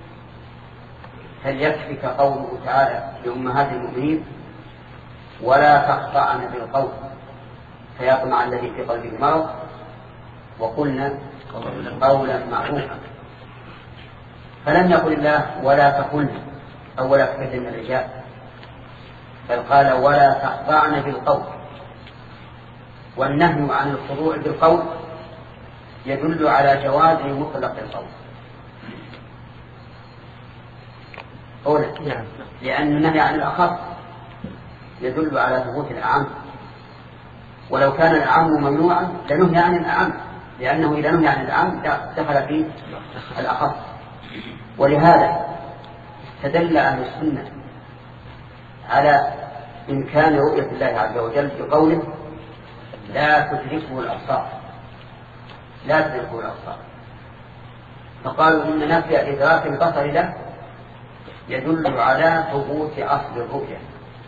هل يكفك قوله تعالى لأمهات المؤمنين ولا تخضعن بالقول فيطمع الذي في قلبه مرض وقلنا قولا معروفا. فلم يقل الله ولا تقل أو ولا تكلم الرجال، بل قال ولا تخضعن بالقول. والنهي عن الخضوع بالقول يدل على جواز مطلق القول أولا، لأن النهي عن الأخص يدل على ثبوت الأعم، ولو كان الأعم ممنوعا لنهي عن الأعم، لأنه إذا نهي عن الأعم دخل فيه الأخص. ولهذا استدل أهل السنة على إمكان رؤية الله عز وجل بقوله لا تدركه الأبصار، لا تدركه الأبصار، فقالوا إن نفي إدراك البصر له يدل على ثبوت أصل الرؤية،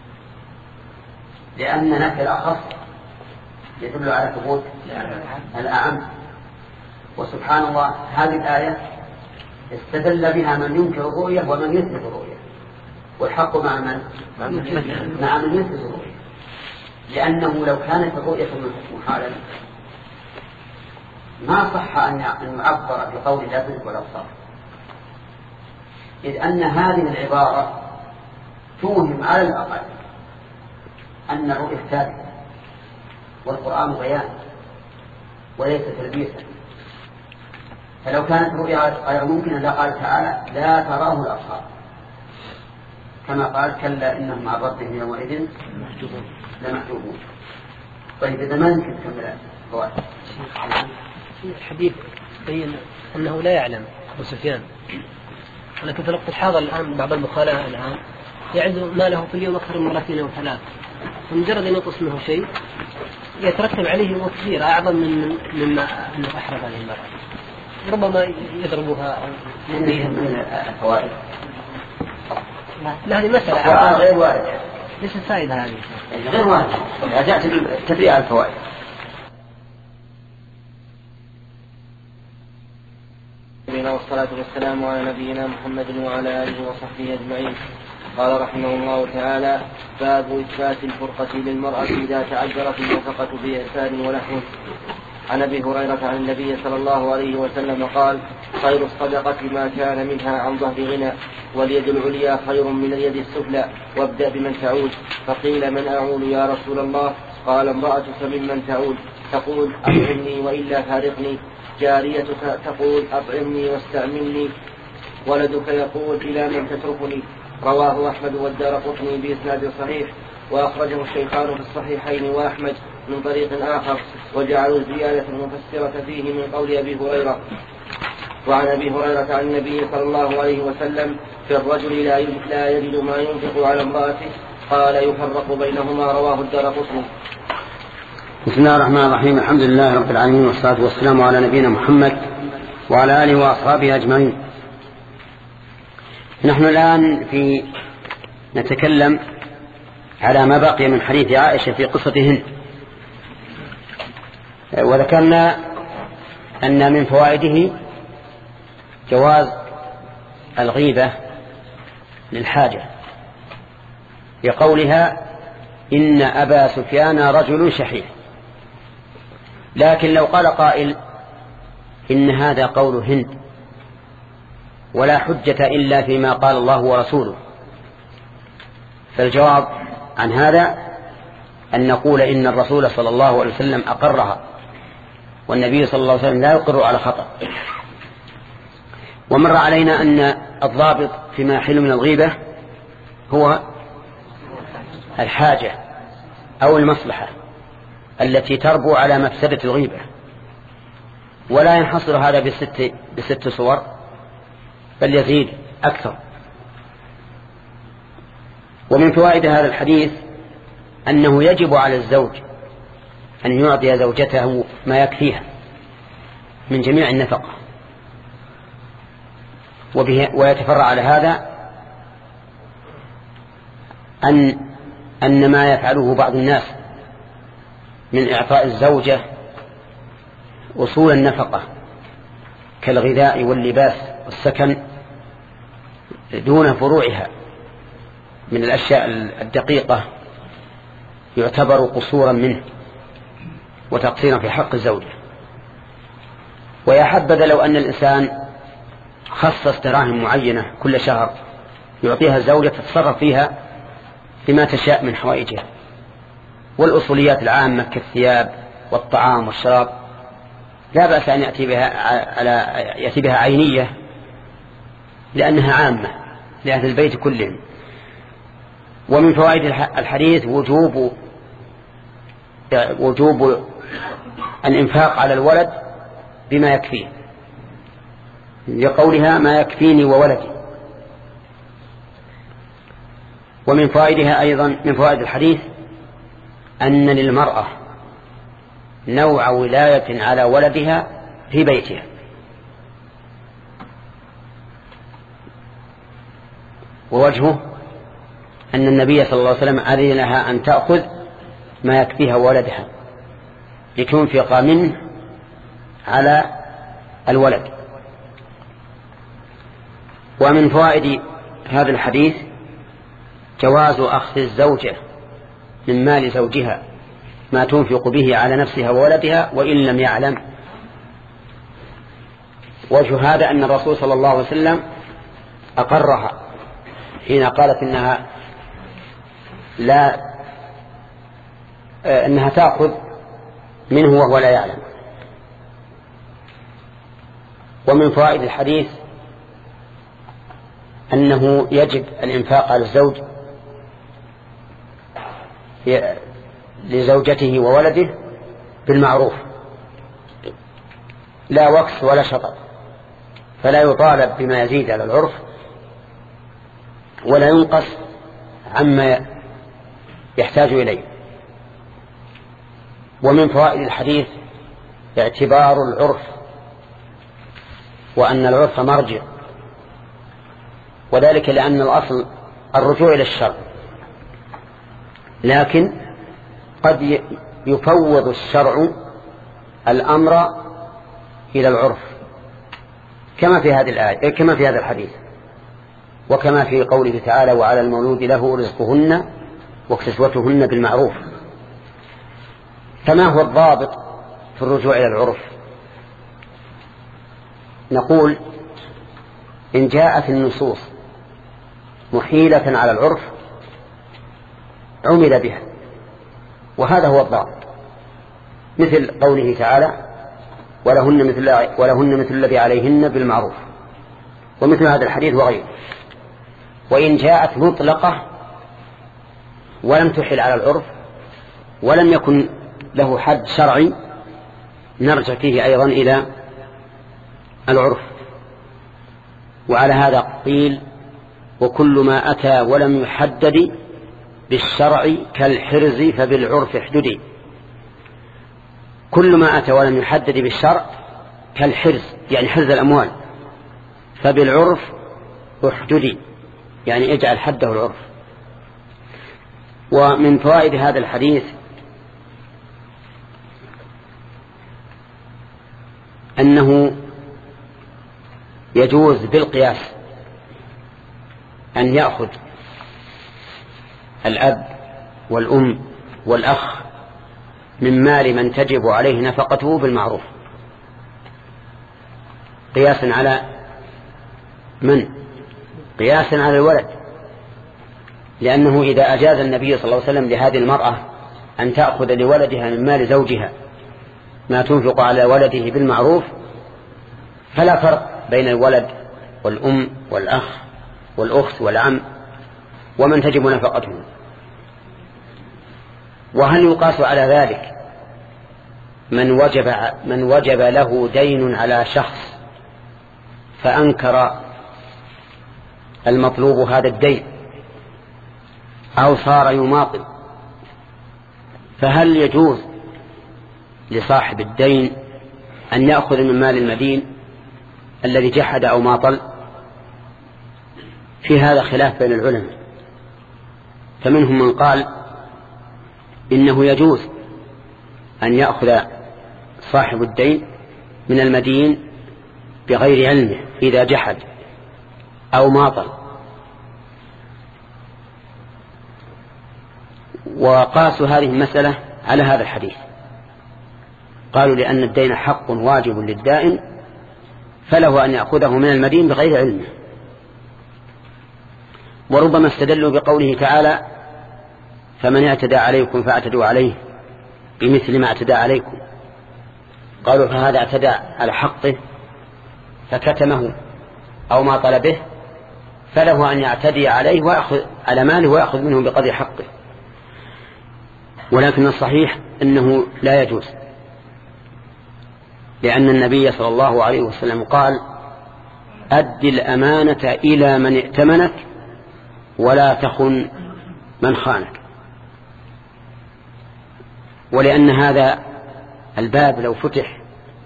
لأن نفي الأخص يدل على ثبوت الأعم. وسبحان الله هذه الآية استدل بها من ينكر الرؤية ومن يثبت الرؤية، والحق مع من؟ مع من يثبت الرؤية، لأنه لو كانت الرؤية محالا ما صح أن يعبر بقول لا تدرك الأبصار، إذ أن هذه العبارة توهم على الأقل أن الرؤية ثابتة والقرآن بيان وليس تلبيسا. فلو كانت الرؤيا غير ممكنة لقال تعالى لا تراه الأبصار، كما قال كلا إنهم عن ربهم يومئذ لمحجوبون. طيب إذا ما يمكن تكمل الفوائد. الحديث بين أنه لا يعلم أبو سفيان، ولكن في الوقت الحاضر الآن بعض البخلاء الآن يعد ماله في اليوم أكثر من مرتين أو ثلاث، فمجرد أن ينقص منه شيء يترتب عليه أمور كثيرة أعظم من مما أنه أحرم عليه المرأة، ربما يضربها أو يؤذيها من الفوائد. لا هذه مسألة غير واردة، ليس فائدة هذه غير واردة، جاءت التفريع على الفوائد. والصلاة والسلام على نبينا محمد وعلى آله وصحبه أجمعين. قال رحمه الله تعالى: باب إثبات الفرقة للمرأة إذا تعذرت النفقة بإحسان ونحوه. عن أبي هريرة عن النبي صلى الله عليه وسلم قال: خير الصدقة ما كان منها عن ظهر غنى، واليد العليا خير من اليد السفلى، وابدأ بمن تعود. فقيل: من أعول يا رسول الله؟ قال: امرأتك ممن تعود، تقول: أطعمني وإلا فارقني. جاريتك تقول: أطعمني واستعملني. ولدك يقول: إلى من تتركني. رواه أحمد والدارقطني بإسناد صحيح، وأخرجه الشيخان في الصحيحين وأحمد من طريق آخر، وجعلوا الزيادة المفسرة فيه من قول أبي هريرة. وعن أبي هريرة عن النبي صلى الله عليه وسلم: في الرجل لا يجد ما ينفق على امرأته، قال: يفرق بينهما. رواه الدارقطني. بسم الله الرحمن الرحيم. الحمد لله رب العالمين، والصلاة والسلام على نبينا محمد وعلى آله وأصحابه أجمعين. نحن الآن في نتكلم على ما بقي من حديث عائشة في قصة هند، وذكرنا أن من فوائده جواز الغيبة للحاجة، لقولها: إن أبا سفيان رجل شحيح. لكن لو قال قائل: إن هذا قول هند ولا حجة إلا فيما قال الله ورسوله، فالجواب عن هذا أن نقول إن الرسول صلى الله عليه وسلم أقرها، والنبي صلى الله عليه وسلم لا يقر على خطأ. ومر علينا أن الضابط فيما يحل من الغيبة هو الحاجة أو المصلحة التي تربو على مفسدة الغيبة، ولا ينحصر هذا بست, بست صور، بل يزيد أكثر. ومن فوائد هذا الحديث أنه يجب على الزوج أن يعطي زوجته ما يكفيها من جميع النفقة، ويتفرع على هذا أن أن ما يفعله بعض الناس من إعطاء الزوجة أصول النفقة كالغذاء واللباس والسكن دون فروعها من الأشياء الدقيقة يعتبر قصورا منه وتقصيرا في حق الزوجة. ويا حبذا لو أن الإنسان خصص دراهم معينة كل شهر يعطيها الزوجة تتصرف فيها بما تشاء من حوائجها، والأصوليات العامة كالثياب والطعام والشراب لا بأس أن يأتي بها, على يأتي بها عينية لأنها عامة لأهل البيت كلهم. ومن فوائد الحديث وجوب وجوب الإنفاق على الولد بما يكفيه، لقولها: ما يكفيني وولدي. ومن فوائدها أيضا من فوائد الحديث أن للمرأة نوع ولاية على ولدها في بيتها، ووجهه أن النبي صلى الله عليه وسلم أذن لها أن تأخذ ما يكفيها ولدها لتنفق منه على الولد. ومن فوائد هذا الحديث جواز أخذ الزوجة من مال زوجها ما تنفق به على نفسها وولدها وإن لم يعلم. وجه هذا أن الرسول صلى الله عليه وسلم أقرها حين قالت إنها لا إنها تأخذ منه وهو لا يعلم. ومن فوائد الحديث أنه يجب الإنفاق على الزوج لزوجته وولده بالمعروف لا وكس ولا شطط، فلا يطالب بما يزيد على العرف ولا ينقص عما يحتاج إليه. ومن فوائد الحديث اعتبار العرف، وأن العرف مرجع، وذلك لأن الأصل الرجوع إلى الشرع، لكن قد يفوض الشرع الأمر إلى العرف كما في هذه الآية، كما في هذا الحديث، وكما في قوله تعالى وعلى المولود له رزقهن وكسوتهن بالمعروف. فما هو الضابط في الرجوع إلى العرف؟ نقول إن جاءت النصوص محيلة على العرف عمل بها، وهذا هو الضابط، مثل قوله تعالى ولهن مثل, ولهن مثل الذي عليهن بالمعروف، ومثل هذا الحديث وغيره. وإن جاءت مطلقة ولم تحل على العرف ولم يكن له حد شرعي نرجع فيه أيضا إلى العرف. وعلى هذا قيل وكل ما أتى ولم يحدد بالشرع كالحرز فبالعرف احددي. كل ما أتى ولم يحدد بالشرع كالحرز يعني حرز الأموال، فبالعرف احددي يعني اجعل حده العرف. ومن فوائد هذا الحديث أنه يجوز بالقياس أن يأخذ الأب والأم والأخ من مال من تجب عليه نفقته بالمعروف، قياسا على من؟ قياسا على الولد، لأنه إذا أجاز النبي صلى الله عليه وسلم لهذه المرأة أن تأخذ لولدها من مال زوجها ما تنفق على ولده بالمعروف، فلا فرق بين الولد والأم والأخ والأخت والعم ومن تجب نفقته. وهل يقاس على ذلك من وجب, من وجب له دين على شخص فأنكر المطلوب هذا الدين أو صار يماطل، فهل يجوز لصاحب الدين أن يأخذ من مال المدين الذي جحد أو ماطل؟ في هذا خلاف بين العلماء، فمنهم من قال إنه يجوز أن يأخذ صاحب الدين من المدين بغير علمه إذا جحد أو ماطل، وقاسوا هذه المسألة على هذا الحديث، قالوا لأن الدين حق واجب للدائن فله أن يأخذه من المدين بغير علمه. وربما استدلوا بقوله تعالى فمن اعتدى عليكم فاعتدوا عليه بمثل ما اعتدى عليكم، قالوا فهذا اعتدى على حقه فكتمه أو ما طلبه، فله أن يعتدي عليه ويأخذ على ماله ويأخذ منه بقدر حقه. ولكن الصحيح أنه لا يجوز، لأن النبي صلى الله عليه وسلم قال أد الأمانة إلى من ائتمنك ولا تخن من خانك. ولأن هذا الباب لو فتح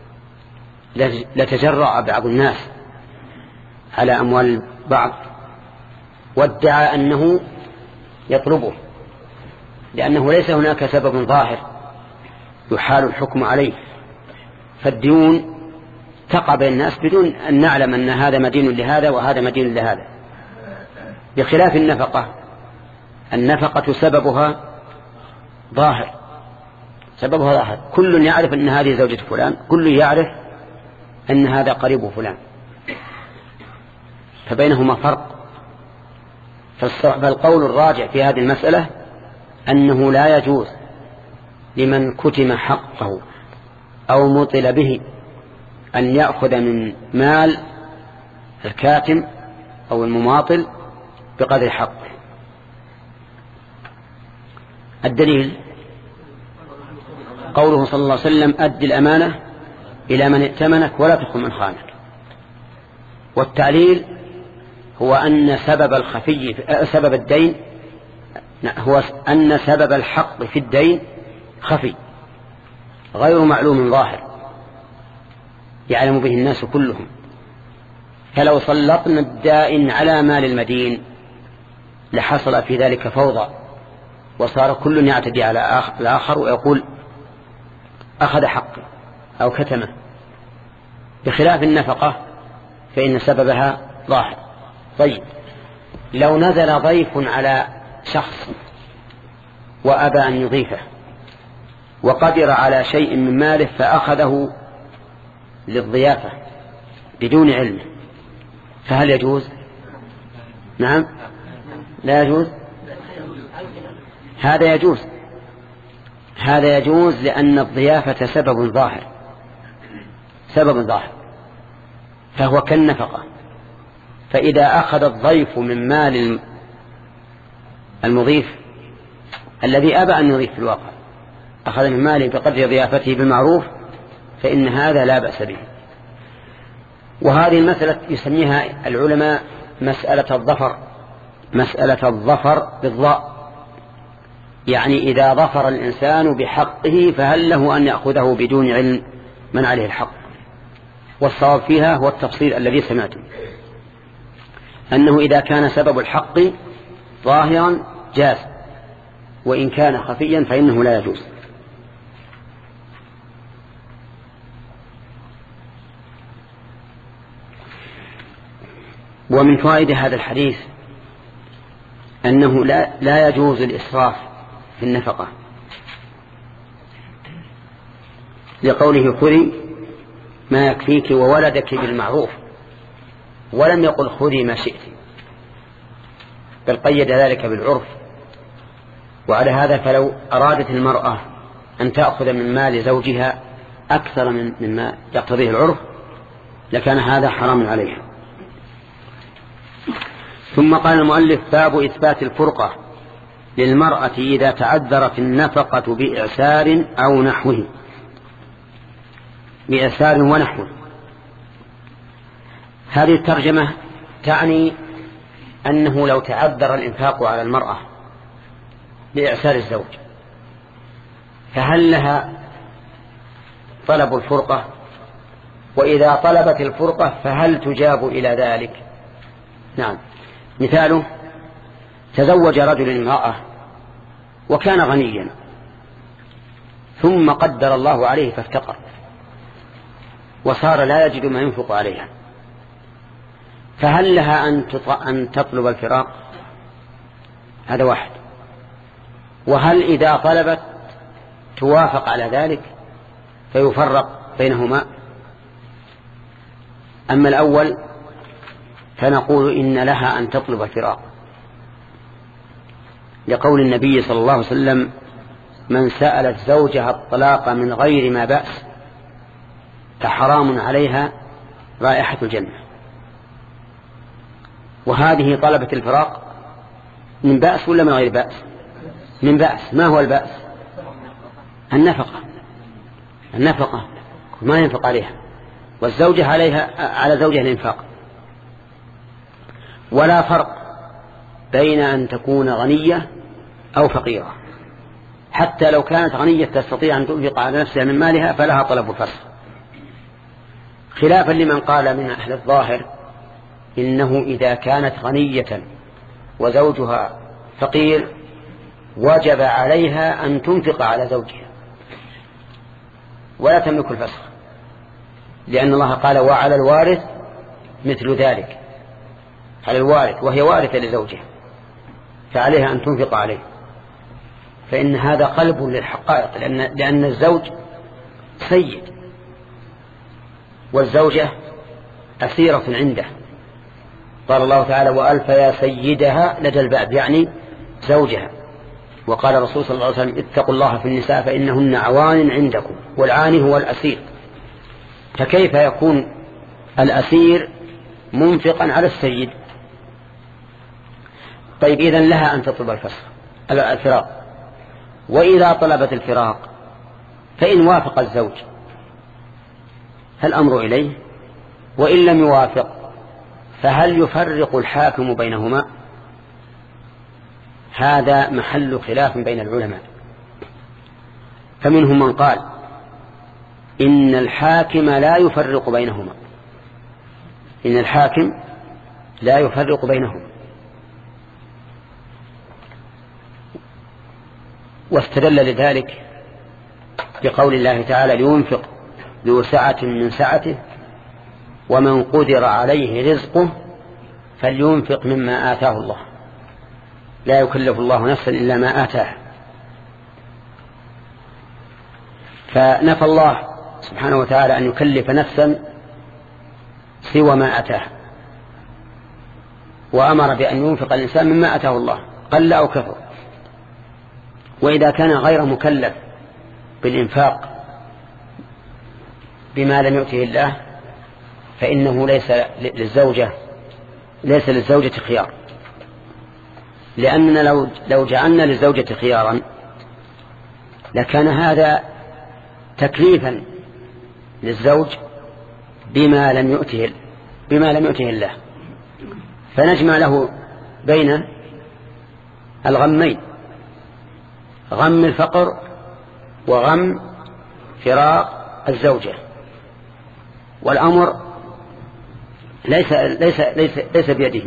لتجرأ بعض الناس على أموال بعض وادعى أنه يطلبه، لأنه ليس هناك سبب ظاهر يحال الحكم عليه، فالديون تقع بين الناس بدون أن نعلم أن هذا مدين لهذا وهذا مدين لهذا، بخلاف النفقة. النفقة سببها ظاهر، سببها ظاهر، كل يعرف أن هذه زوجة فلان، كل يعرف أن هذا قريب فلان، فبينهما فرق. فالقول الراجع في هذه المسألة أنه لا يجوز لمن كتم حقه أو مطل به أن يأخذ من مال الكاتم أو المماطل بقدر حقه. الدليل قوله صلى الله عليه وسلم أد الأمانة إلى من ائتمنك ولا تخن من خانك. والتعليل هو أن سبب الخفي سبب الدين هو أن سبب الحق في الدين خفي غير معلوم ظاهر يعلم به الناس كلهم. فلو سلطنا الدائن على مال المدين لحصل في ذلك فوضى، وصار كل يعتدي على الآخر ويقول أخذ حقه أو كتمه، بخلاف النفقة فإن سببها ظاهر. طيب، لو نزل ضيف على شخص وأبى أن يضيفه وقدر على شيء من ماله فأخذه للضيافة بدون علمه، فهل يجوز؟ نعم، لا يجوز. هذا يجوز، هذا يجوز لأن الضيافة سبب ظاهر، سبب ظاهر، فهو كالنفقة. فإذا أخذ الضيف من مال المضيف الذي أبى أن يضيف في الواقع، أخذ من ماله بقدر ضيافته بالمعروف، فإن هذا لا بأس به. وهذه المسألة يسميها العلماء مسألة الظفر، مسألة الظفر بالضاء، يعني إذا ظفر الإنسان بحقه فهل له أن يأخذه بدون علم من عليه الحق. والصواب فيها هو التفصيل الذي سمعته، أنه إذا كان سبب الحق ظاهرا جاز، وإن كان خفيا فإنه لا يجوز. ومن فوائد هذا الحديث أنه لا, لا يجوز الإسراف في النفقة، لقوله خذي ما يكفيك وولدك بالمعروف، ولم يقل خذي ما شئت، بل قيد ذلك بالعرف. وعلى هذا فلو أرادت المرأة أن تأخذ من مال زوجها أكثر من مما يقتضيه العرف لكان هذا حرام عليها. ثم قال المؤلف: باب إثبات الفرقة للمرأة إذا تعذرت النفقة بإعسار أو نحوه، بإعسار ونحوه. هذه الترجمة تعني أنه لو تعذر الإنفاق على المرأة بإعسار الزوج فهل لها طلب الفرقة؟ وإذا طلبت الفرقة فهل تجاب إلى ذلك؟ نعم. مثاله: تزوج رجل امرأة وكان غنيا ثم قدر الله عليه فافتقر وصار لا يجد ما ينفق عليها، فهل لها أن تطلب الفراق؟ هذا واحد. وهل إذا طلبت توافق على ذلك فيفرق بينهما؟ أما الأول فنقول إن لها أن تطلب الفراق، لقول النبي صلى الله عليه وسلم: من سألت زوجها الطلاق من غير ما بأس فحرام عليها رائحة الجنة. وهذه طلبة الفراق من بأس ولا من غير بأس؟ من بأس. ما هو البأس؟ النفقة، النفقة ما ينفق عليها، والزوجة عليها على زوجها الإنفاق. ولا فرق بين أن تكون غنية أو فقيرة، حتى لو كانت غنية تستطيع أن تنفق على نفسها من مالها فلها طلب الفسخ، خلافا لمن قال من أهل الظاهر إنه إذا كانت غنية وزوجها فقير وجب عليها أن تنفق على زوجها ولا تملك الفسخ، لأن الله قال: وعلى الوارث مثل ذلك، على الوارث وهي وارثة لزوجها فعليها أن تنفق عليه. فإن هذا قلب للحقائق، لأن, لأن الزوج سيد والزوجة أسيرة عنده. قال الله تعالى: وألف يا سيدها لدى الباب، يعني زوجها. وقال الرسول صلى الله عليه وسلم: اتقوا الله في النساء فإنهن عوان عندكم، والعاني هو الأسير. فكيف يكون الأسير منفقا على السيد؟ طيب، إذن لها أن تطلب الفسخ الفراق. وإذا طلبت الفراق فإن وافق الزوج فالأمر إليه، وإن لم يوافق فهل يفرق الحاكم بينهما؟ هذا محل خلاف بين العلماء، فمنهم من قال إن الحاكم لا يفرق بينهما إن الحاكم لا يفرق بينهما واستدل لذلك بقول الله تعالى لينفق ذو سعة من سعته ومن قدر عليه رزقه فلينفق مما آتاه الله لا يكلف الله نفسا إلا ما آتاه. فنفى الله سبحانه وتعالى أن يكلف نفسا سوى ما آتاه، وأمر بأن ينفق الإنسان مما آتاه الله قل أو كثر. وإذا كان غير مكلف بالإنفاق بما لم يؤته الله فإنه ليس للزوجة ليس للزوجة خيار، لأننا لو لو جعلنا للزوجة خيارا لكان هذا تكليفا للزوج بما لم يؤته بما لم يؤته الله، فنجمع له بين الغمين، غم الفقر وغم فراق الزوجة، والأمر ليس ليس ليس ليس بيده.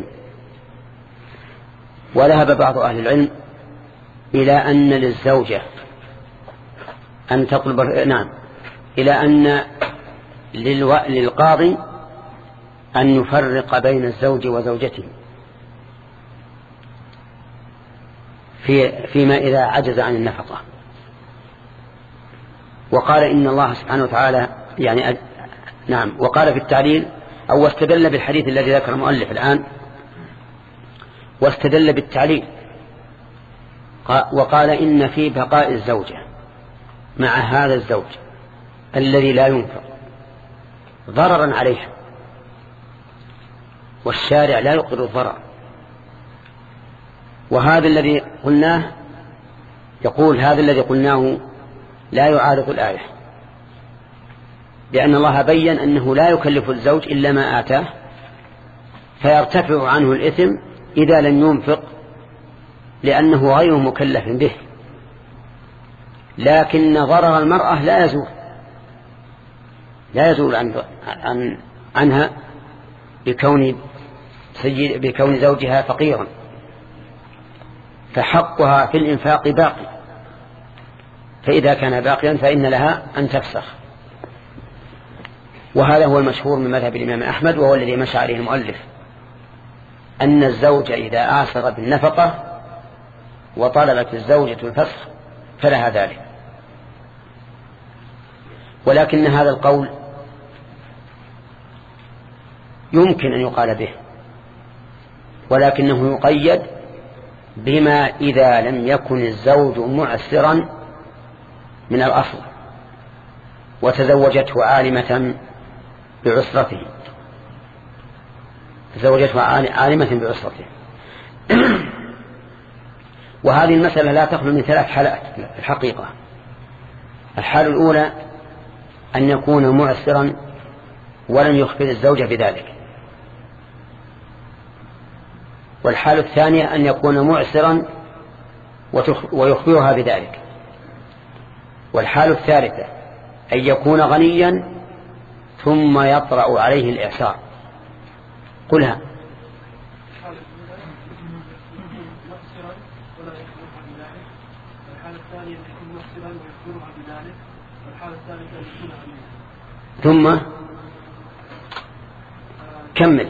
وذهب بعض أهل العلم إلى أن للزوجة أن تطلب نعم إلى أن للقاضي أن يفرق بين الزوج وزوجته في فيما إذا عجز عن النفقة. وقال إن الله سبحانه وتعالى يعني أد... نعم وقال في التعليل أو واستدل بالحديث الذي ذكر المؤلف الآن، واستدل بالتعليل وقال إن في بقاء الزوجة مع هذا الزوج الذي لا ينفق ضررا عليها، والشارع لا يقر الضرر. وهذا الذي قلناه يقول هذا الذي قلناه لا يعارض الآية، لأن الله بين أنه لا يكلف الزوج إلا ما آتاه، فيرتفع عنه الإثم إذا لم ينفق لأنه غير مكلف به، لكن ضرر المرأة لا يزول لا يزول عن عن عنها بكون سيد بكون زوجها فقيرا، فحقها في الإنفاق باقي، فإذا كان باقيا فإن لها أن تفسخ. وهذا هو المشهور من مذهب الإمام أحمد، وهو الذي مشى عليه المؤلف، أن الزوج إذا آثر بالنفقة وطلبت الزوجة الفسخ فلها ذلك. ولكن هذا القول يمكن أن يقال به، ولكنه يقيد بما إذا لم يكن الزوج معسرا من الأصل وتزوجته عالمة بعسرته تزوجته عالمة بعسرته. وهذه المسألة لا تخلو من ثلاث حالات في الحقيقة. الحالة الأولى أن يكون معسرا ولم يخبر الزوجة بذلك، والحالة الثانية أن يكون معسرا ويخبرها بذلك، والحالة الثالثة أن يكون غنيا ثم يطرأ عليه الإعسار. قلها. ثم كمل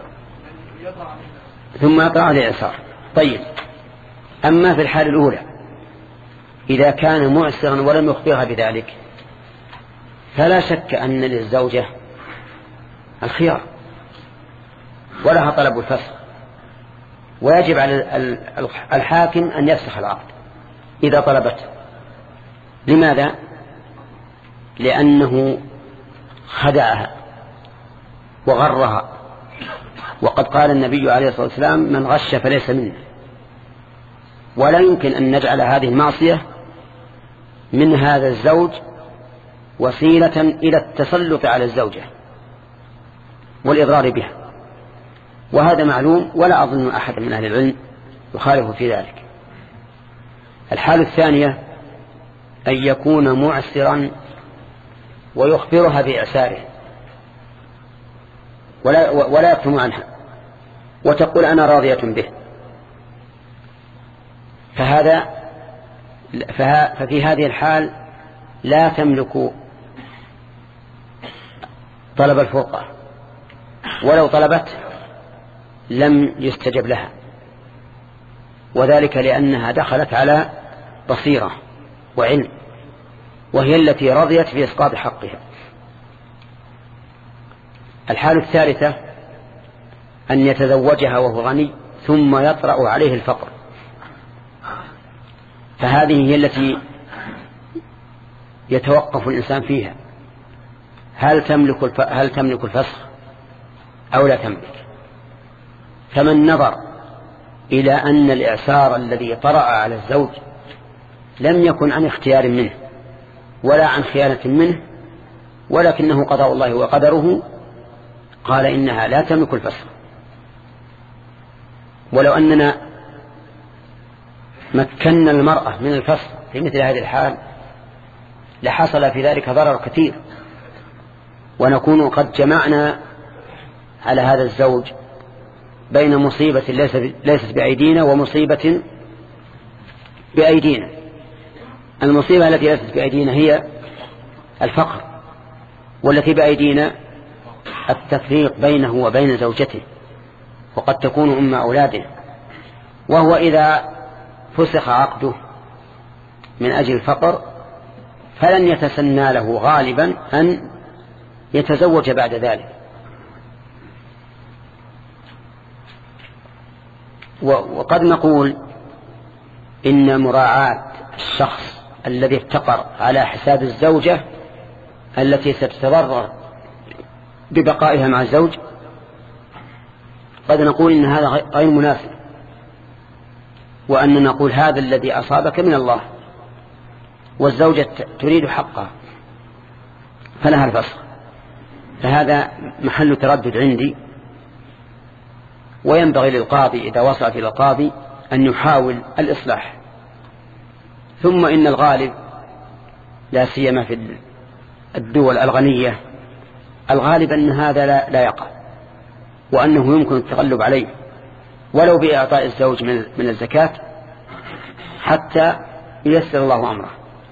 ثم يطرأ عليه الإعسار. طيب، أما في الحالة الأولى إذا كان معسرا ولم يخبرها بذلك فلا شك أن للزوجة الخيار ولها طلب الفسخ، ويجب على الحاكم أن يفسخ العقد إذا طلبته. لماذا؟ لأنه خدعها وغرها، وقد قال النبي عليه الصلاة والسلام من غش فليس منا. ولا يمكن أن نجعل هذه المعصية من هذا الزوج وسيلة إلى التسلط على الزوجة والإضرار بها، وهذا معلوم ولا أظن أحد من أهل العلم يخالف في ذلك. الحالة الثانية أن يكون معسرا ويخبرها بإعساره ولا, ولا يكتم عنها وتقول أنا راضية به، فهذا ففي هذه الحال لا تملك طلب الفرقة، ولو طلبت لم يستجب لها، وذلك لأنها دخلت على بصيرة وعلم، وهي التي رضيت بإسقاط حقها. الحالة الثالثة أن يتزوجها وهو غني ثم يطرأ عليه الفقر، فهذه هي التي يتوقف الإنسان فيها، هل تملك هل تملك الفسخ أو لا تملك. فمن نظر إلى أن الإعسار الذي طرأ على الزوج لم يكن عن اختيار منه ولا عن خيانة منه، ولكنه قضاء الله وقدره، قال إنها لا تملك الفسخ. ولو أننا مكنا المرأة من الفسخ في مثل هذه الحال لحصل في ذلك ضرر كثير، ونكون قد جمعنا على هذا الزوج بين مصيبة ليست بأيدينا ومصيبة بأيدينا. المصيبة التي ليست بأيدينا هي الفقر، والتي بأيدينا التفريق بينه وبين زوجته، وقد تكون أم أولاده، وهو إذا فسخ عقده من أجل الفقر فلن يتسنى له غالبا أن يتزوج بعد ذلك. وقد نقول إن مراعاة الشخص الذي افتقر على حساب الزوجة التي ستتضرر ببقائها مع الزوج، قد نقول إن هذا غير مناسب، وأن نقول هذا الذي أصابك من الله، والزوجة تريد حقها فلها الفسخ. فهذا محل تردد عندي، وينبغي للقاضي إذا وصلت إلى القاضي أن يحاول الإصلاح. ثم إن الغالب لا سيما في الدول الغنية الغالب أن هذا لا, لا يقع، وأنه يمكن التغلب عليه ولو بإعطاء الزوج من الزكاة حتى ييسر الله أمره.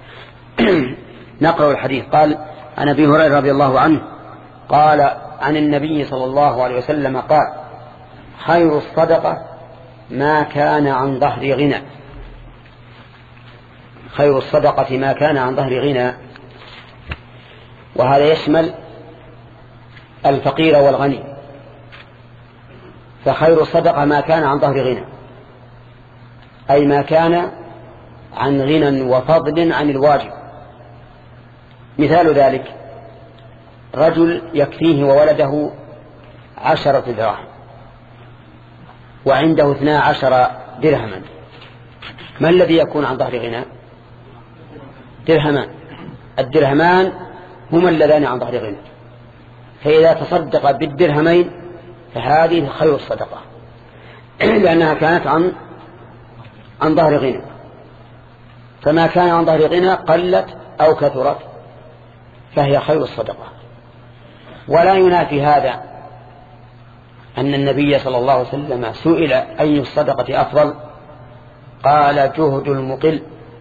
نقرأ الحديث. قال عن أبي هريرة رضي الله عنه قال عن النبي صلى الله عليه وسلم قال خير الصدقة ما كان عن ظهر غنى. خير الصدقة ما كان عن ظهر غنى، وهذا يشمل الفقير والغني. فخير الصدقة ما كان عن ظهر غنى، أي ما كان عن غنى وفضل عن الواجب. مثال ذلك رجل يكفيه وولده عشرة دراهم وعنده اثنا عشر درهما، ما الذي يكون عن ظهر غنى؟ درهمان. الدرهمان هما اللذان عن ظهر غنى، فإذا تصدق بالدرهمين فهذه خير الصدقة لأنها كانت عن عن ظهر غنى. فما كان عن ظهر غنى قلت أو كثرت فهي خير الصدقة. ولا ينافي هذا أن النبي صلى الله عليه وسلم سئل أي الصدقة أفضل قال جهد المقل،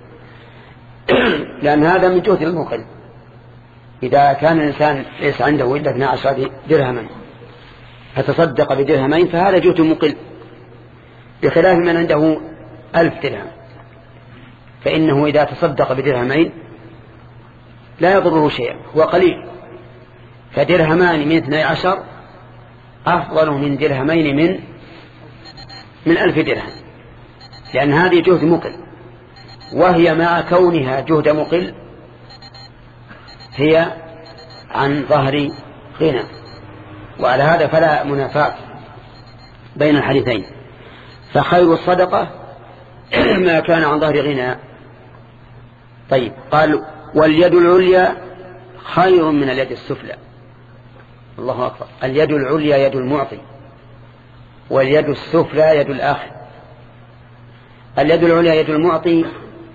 لأن هذا من جهد المقل. إذا كان الإنسان ليس عنده إلا اثنا عشر درهما فتصدق بدرهمين فهذا جهد مقل، بخلاف من عنده ألف درهم، فإنه إذا تصدق بدرهمين لا يضره شيئا، هو قليل. فدرهمان من اثني عشر أفضل من درهمين من من ألف درهم، لأن هذه جهد مقل، وهي مع كونها جهد مقل هي عن ظهر غنى. وعلى هذا فلا منافاة بين الحديثين. فخير الصدقة ما كان عن ظهر غنى. طيب، قال واليد العليا خير من اليد السفلى. الله أكبر. اليد العليا يد المعطي، واليد السفلى يد الآخر. اليد العليا يد المعطي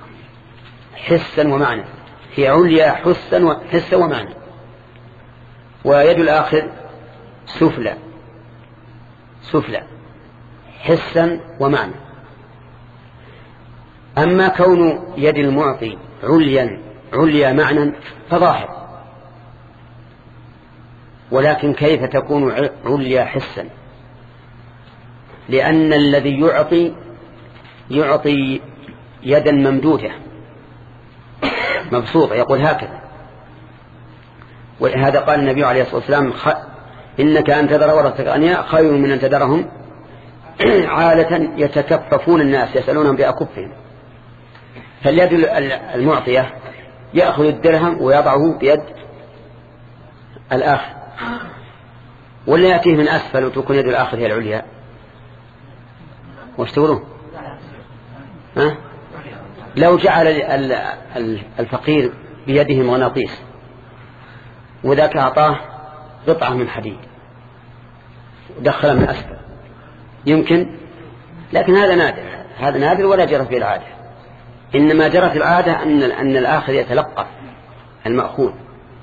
حسا ومعنى، هي عليا حسا وحسا ومعنى، ويد الآخر سفلى سفلى حسا ومعنى. أما كون يد المعطي عليا عليا معنى فظاهر، ولكن كيف تكون عليا حسا؟ لأن الذي يعطي يعطي يدا ممدودة مبسوطة، يقول هكذا. ولهذا قال النبي عليه الصلاة والسلام خ... إنك أن تذر ورثتك أغنياء خير من أن تذرهم عالة يتكففون الناس يسألونهم بأكفهم. فاليد المعطية يأخذ الدرهم ويضعه بيد الآخر، ولا يأتيه من أسفل وتكون يد الآخر هي العليا؟ وش تقولون؟ ها؟ لو جعل الفقير بيده مغناطيس وذاك أعطاه قطعة من حديد ودخل من أسفل يمكن؟ لكن هذا نادر، هذا نادر ولا جرت به العادة. إنما جرت العادة أن, أن الآخر يتلقى المأخوذ،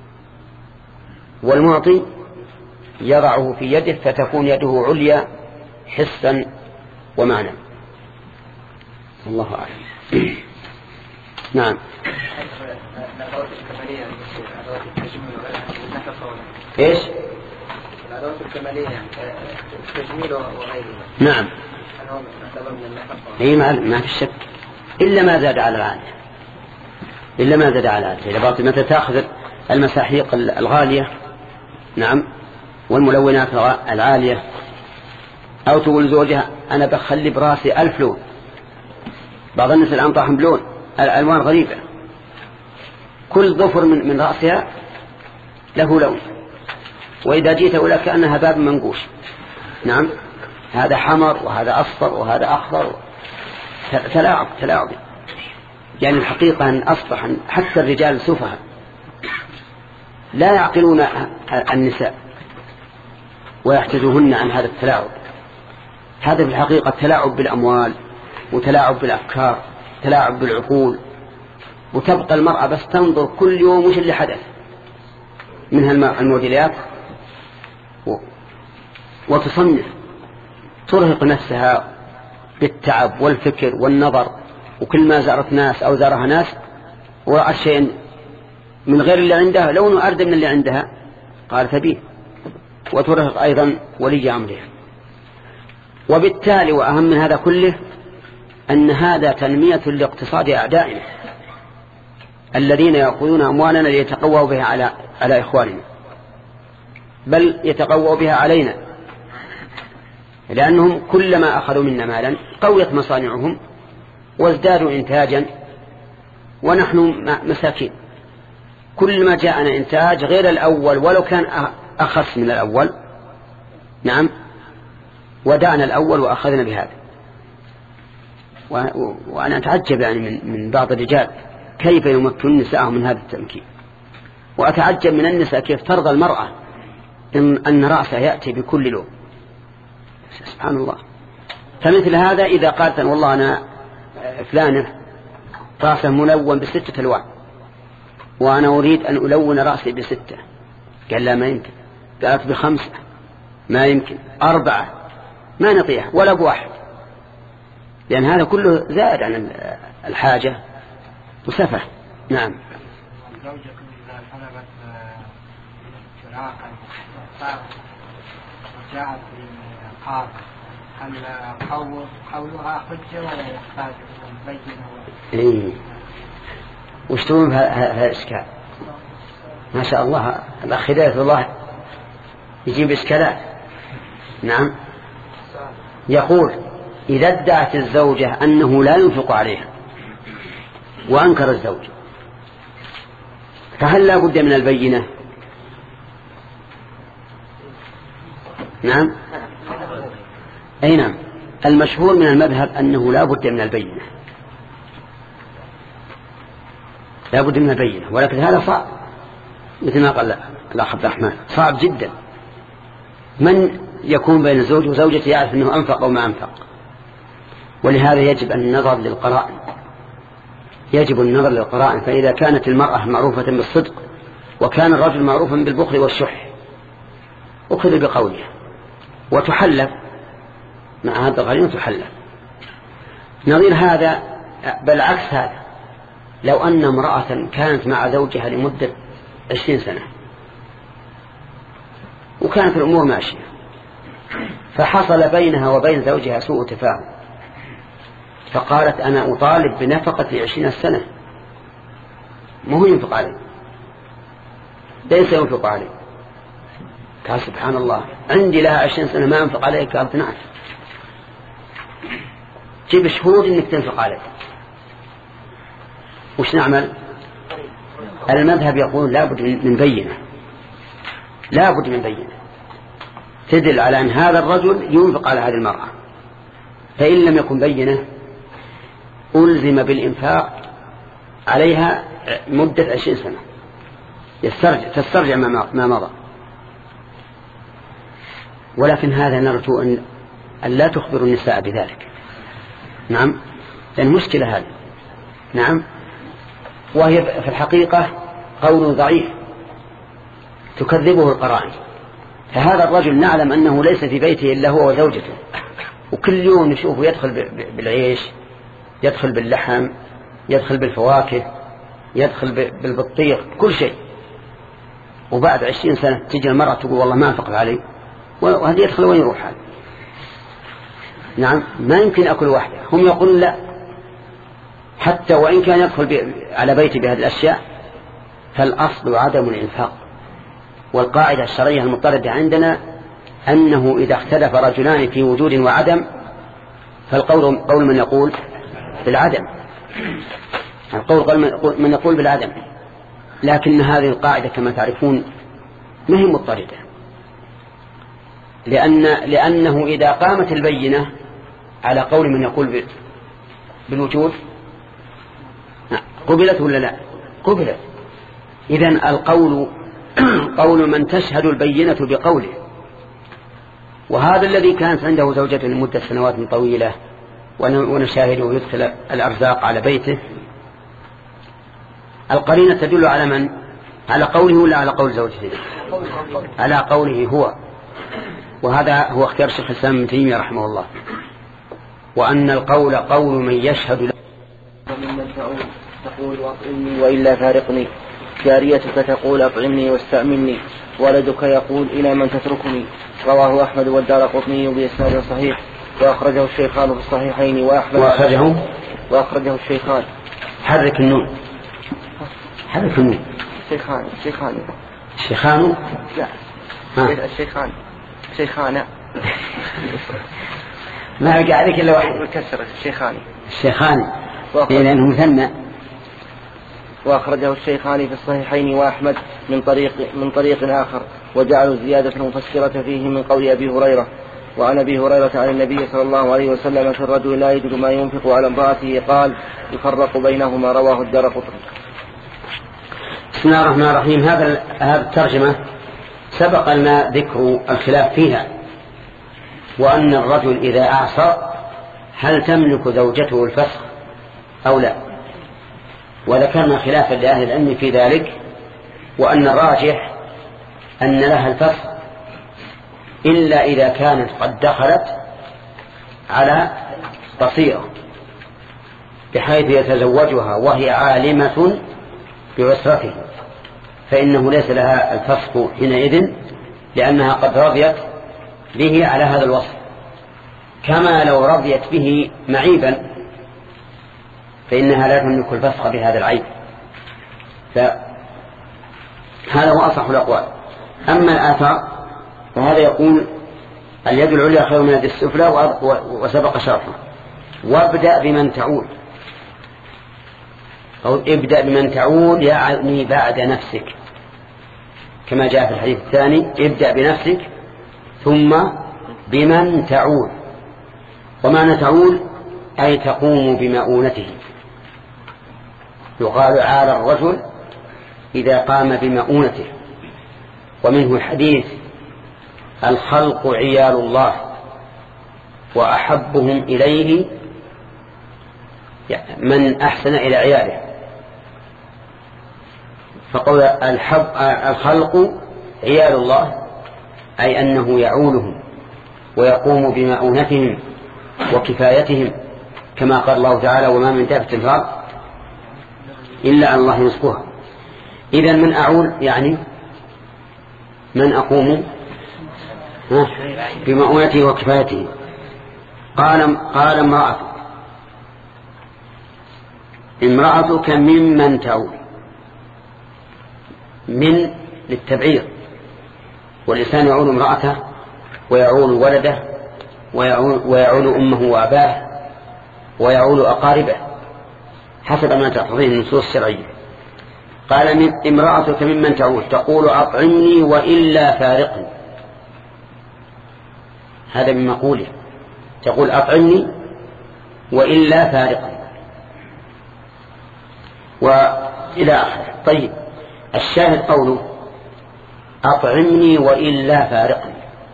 والمعطي يضعه في يده فتكون يده عليا حسا ومعنى. الله أعلم. نعم. ايش؟ الأدوات الكمالية التجميل وغيرها. نعم. اي ما في شك، إلا ما زاد على العادة، إلا ما زاد على العادة. إذا بغيت مثلا تأخذ المساحيق الغالية نعم والملونات العالية، أو تقول زوجها أنا بخلي براسي ألف لون، بعض الناس الآن طاحن بلون الألوان غريبة، كل ظفر من, من رأسها له لون، وإذا جيت أولا كأنها باب منقوش. نعم، هذا حمر وهذا أصفر وهذا أخضر، تلاعب تلاعب. يعني الحقيقة أن أصبح حتى الرجال سفهاء لا يعقلون النساء ويحتجوهن عن هذا التلاعب. هذا في الحقيقة تلاعب بالأموال وتلاعب بالأفكار، تلاعب بالعقول. وتبقى المرأة بس تنظر كل يوم وش اللي حدث منها الموديلات وتصنف، ترهق نفسها بالتعب والفكر والنظر، وكل ما زارت ناس أو زارها ناس ورأت شيء من غير اللي عندها لونه أرد من اللي عندها قالت به، وترهق أيضا ولي أمرها. وبالتالي وأهم من هذا كله أن هذا تنمية لاقتصاد أعدائنا الذين يأخذون أموالنا ليتقووا بها على على إخواننا، بل يتقووا بها علينا، لأنهم كلما أخذوا منا مالا قويت مصانعهم وازدادوا إنتاجا، ونحن مساكين. كل ما جاءنا إنتاج غير الأول ولو كان أخص من الأول نعم ودعنا الأول وأخذنا بهذا. وأنا أتعجب يعني من, من بعض الرجال كيف يمكن نساءهم من هذا التمكين، وأتعجب من النساء كيف ترضى المرأة إن, أن رأسها يأتي بكل لون. سبحان الله. فمثل هذا إذا قالت والله أنا فلانة رأسه ملون بستة ألوان وأنا أريد أن ألون رأسي بستة، قال لا ما يمكن. قالت بخمسة ما يمكن، أربعة ما نطيح ولا بواحد، لأن هذا كله زائد عن الحاجة وسفه. نعم. زوجكم إذا طلبت فراقا وجاءت بالقاضي هل قول قولها حجة ولا يحتاج بينة؟ إيه وش تقول هذا إشكال؟ ما شاء الله الأخ هداية الله يجيب إشكالات. نعم. يقول إذا ادعت الزوجة أنه لا ينفق عليها وأنكر الزوج فهل لا بد من البينة؟ نعم. أي نعم. المشهور من المذهب أنه لا بد من البينة، لا بد من البينة، ولكن هذا صعب مثل ما قال الأخ عبد الرحمن، صعب جدا. من يكون بين الزوج وزوجته يعرف أنه أنفق أو ما أنفق؟ ولهذا يجب أن ننظر للقرائن يجب النظر للقرائن. فإذا كانت المرأة معروفة بالصدق وكان الرجل معروفا بالبخل والشح أخذ بقوله وتحلف مع هذا القرين تحلف. نظير هذا بل عكس هذا، لو أن امرأة كانت مع زوجها لمدة عشرين سنة وكانت الأمور ماشية فحصل بينها وبين زوجها سوء تفاهم فقالت أنا أطالب بنفقة عشرين سنة، مو ينفق عليه، ليس ينفق عليه. قال سبحان الله عندي لها عشرين سنة ما أنفق عليه. قالت نعم، جيب شهود إنك تنفق عليه. وش نعمل؟ المذهب يقول لابد من بينة، لابد من بينة تدل على أن هذا الرجل ينفق على هذه المرأة. فإن لم يكن بينة ألزم بالإنفاق عليها مدة عشرين سنة يسترجع تسترجع ما مضى. ولكن هذا نرجو أن لا تخبر النساء بذلك. نعم، لأن مشكلة هذه. نعم، وهي في الحقيقة قول ضعيف تكذبه القرائن. فهذا الرجل نعلم أنه ليس في بيته إلا هو وزوجته، وكل يوم نشوفه يدخل بالعيش، يدخل باللحم، يدخل بالفواكه، يدخل بالبطيخ، كل شيء. وبعد عشرين سنة تجي المرأة تقول والله ما أنفق عليه، وهذا يدخل وين يروح هذا؟ نعم، ما يمكن أكل واحدة. هم يقولون لا، حتى وإن كان يدخل على بيتي بهذه الأشياء فالأصل عدم الإنفاق. والقاعدة الشرعية المضطردة عندنا أنه إذا اختلف رجلان في وجود وعدم فالقول قول من يقول بالعدم، القول قول من يقول بالعدم. لكن هذه القاعدة كما تعرفون ما هي مضطردة، لأن لأنه إذا قامت البينة على قول من يقول بالوجود قبلت ولا لا؟ قبلت. إذن القول قول من تشهد البينة بقوله. وهذا الذي كانت عنده زوجته لمدة سنوات طويلة ونشاهده يدخل الأرزاق على بيته، القرينة تدل على من؟ على قوله ولا على قول زوجته؟ على قوله هو. وهذا هو اختيار شيخ الإسلام ابن تيمية رحمه الله، وأن القول قول من يشهد له. وممن تعود تقول وأطعمني وإلا فارقني، جاريتك تقول أطعمني واستأمني، ولدك يقول إلى من تتركني. رواه أحمد والدارقطني بإسناد صحيح، وأخرجه الشيخان في الصحيحين. وأحمد وأخرجه وأخرجه الشيخان. حرك النون، حرك النون. الشيخان الشيخان الشيخان لا الشيخان شيخانا ما بقى عليك إلا واحد بالكسر. الشيخاني الشيخان لأنه مثنى. وأخرجه الشيخان في الصحيحين وأحمد من طريق من طريق آخر، وجعلوا الزيادة المفسرة فيه من قول أبي هريرة. وعن أبي هريرة عن النبي صلى الله عليه وسلم في الرجل لا يجد ما ينفق على امرأته قال يفرق بينهما. رواه الدارقطني. بسم الله الرحمن الرحيم. هذا هذا الترجمة سبق لنا ذكر الخلاف فيها، وأن الرجل إذا أعصر هل تملك زوجته الفسخ أو لا، وذكرنا خلافا لأهل العلم في ذلك، وأن الراجح أن لها الفسخ إلا إذا كانت قد دخلت على بصيرة بحيث يتزوجها وهي عالمة بعسرته، فإنه ليس لها الفسخ حينئذ، لأنها قد رضيت به على هذا الوصف، كما لو رضيت به معيبا فإنها لا تملك الفسخ بهذا العيب. فهذا هو أصح الأقوال. أما الآثار فهذا يقول اليد العليا خير من اليد السفلى، وسبق شرحه. وابدأ بمن تعود، أو ابدأ بمن تعود يعني بعد نفسك، كما جاء في الحديث الثاني ابدأ بنفسك ثم بمن تعود. ومعنى تعود أي تقوم بمؤونته. يقال عال الرجل إذا قام بمؤونته. ومنه الحديث الخلق عيال الله وأحبهم إليه يعني من أحسن إلى عياله. فقول الخلق عيال الله أي أنه يعولهم ويقوم بمؤونتهم وكفايتهم، كما قال الله تعالى وما من دابة في الأرض إلا أن الله يرزقها. إذن من أعول يعني من أقوم بمؤونته وكفايته. قال قال امرأتك امرأتك ممن تعول، من للتبعير، والإنسان يعول امرأته ويعول ولده ويعول, ويعول أمه وأباه ويعول أقاربه حسب ما تقتضيه النصوص الشرعية. قال من امرأتك ممن تعول تقول أطعمني وإلا فارقني، هذا من مقوله، تقول أطعمني وإلا فارقني وإلى آخره. طيب الشاهد قوله أطعمني وإلا فارقني.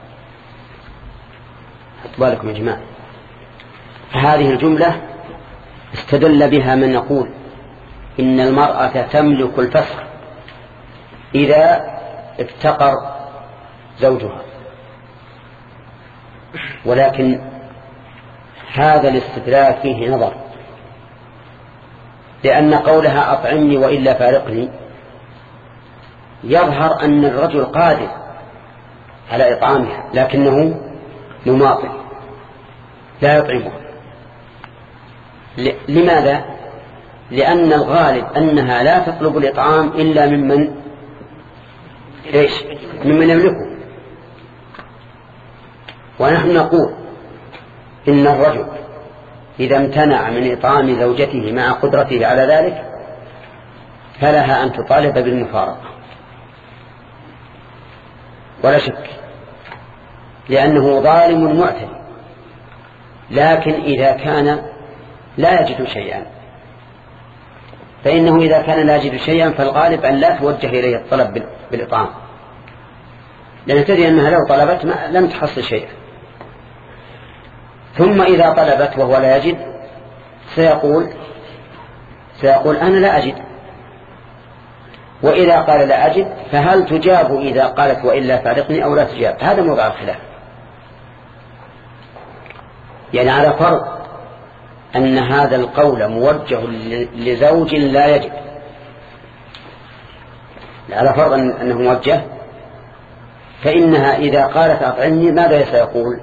حطوا بالكم يا جماعة، هذه الجملة استدل بها من يقول إن المرأة تملك الفسخ إذا افتقر زوجها، ولكن هذا الاستدلال فيه نظر، لأن قولها أطعمني وإلا فارقني يظهر أن الرجل قادر على إطعامها لكنه مماطل لا يطعمها. لماذا؟ لأن الغالب أنها لا تطلب الإطعام إلا ممن إيش؟ ممن يملكه. ونحن نقول إن الرجل إذا امتنع من إطعام زوجته مع قدرته على ذلك فلها أن تطالب بالمفارقة ولا شك، لأنه ظالم معتدي. لكن إذا كان لا يجد شيئا فإنه إذا كان لا يجد شيئا فالغالب أن لا توجه إليه الطلب بالإطعام، لأن تدري أنها لو طلبت لم تحصل شيئا. ثم إذا طلبت وهو لا يجد سيقول سيقول أنا لا أجد، وإذا قال لا أجد فهل تجاب إذا قالت وإلا فارقني أو لا تجاب؟ هذا موضع الخلاف. يعني على فرض أن هذا القول موجه لزوج لا يجد، على فرض أنه موجه، فإنها إذا قالت أطعمني ماذا سيقول؟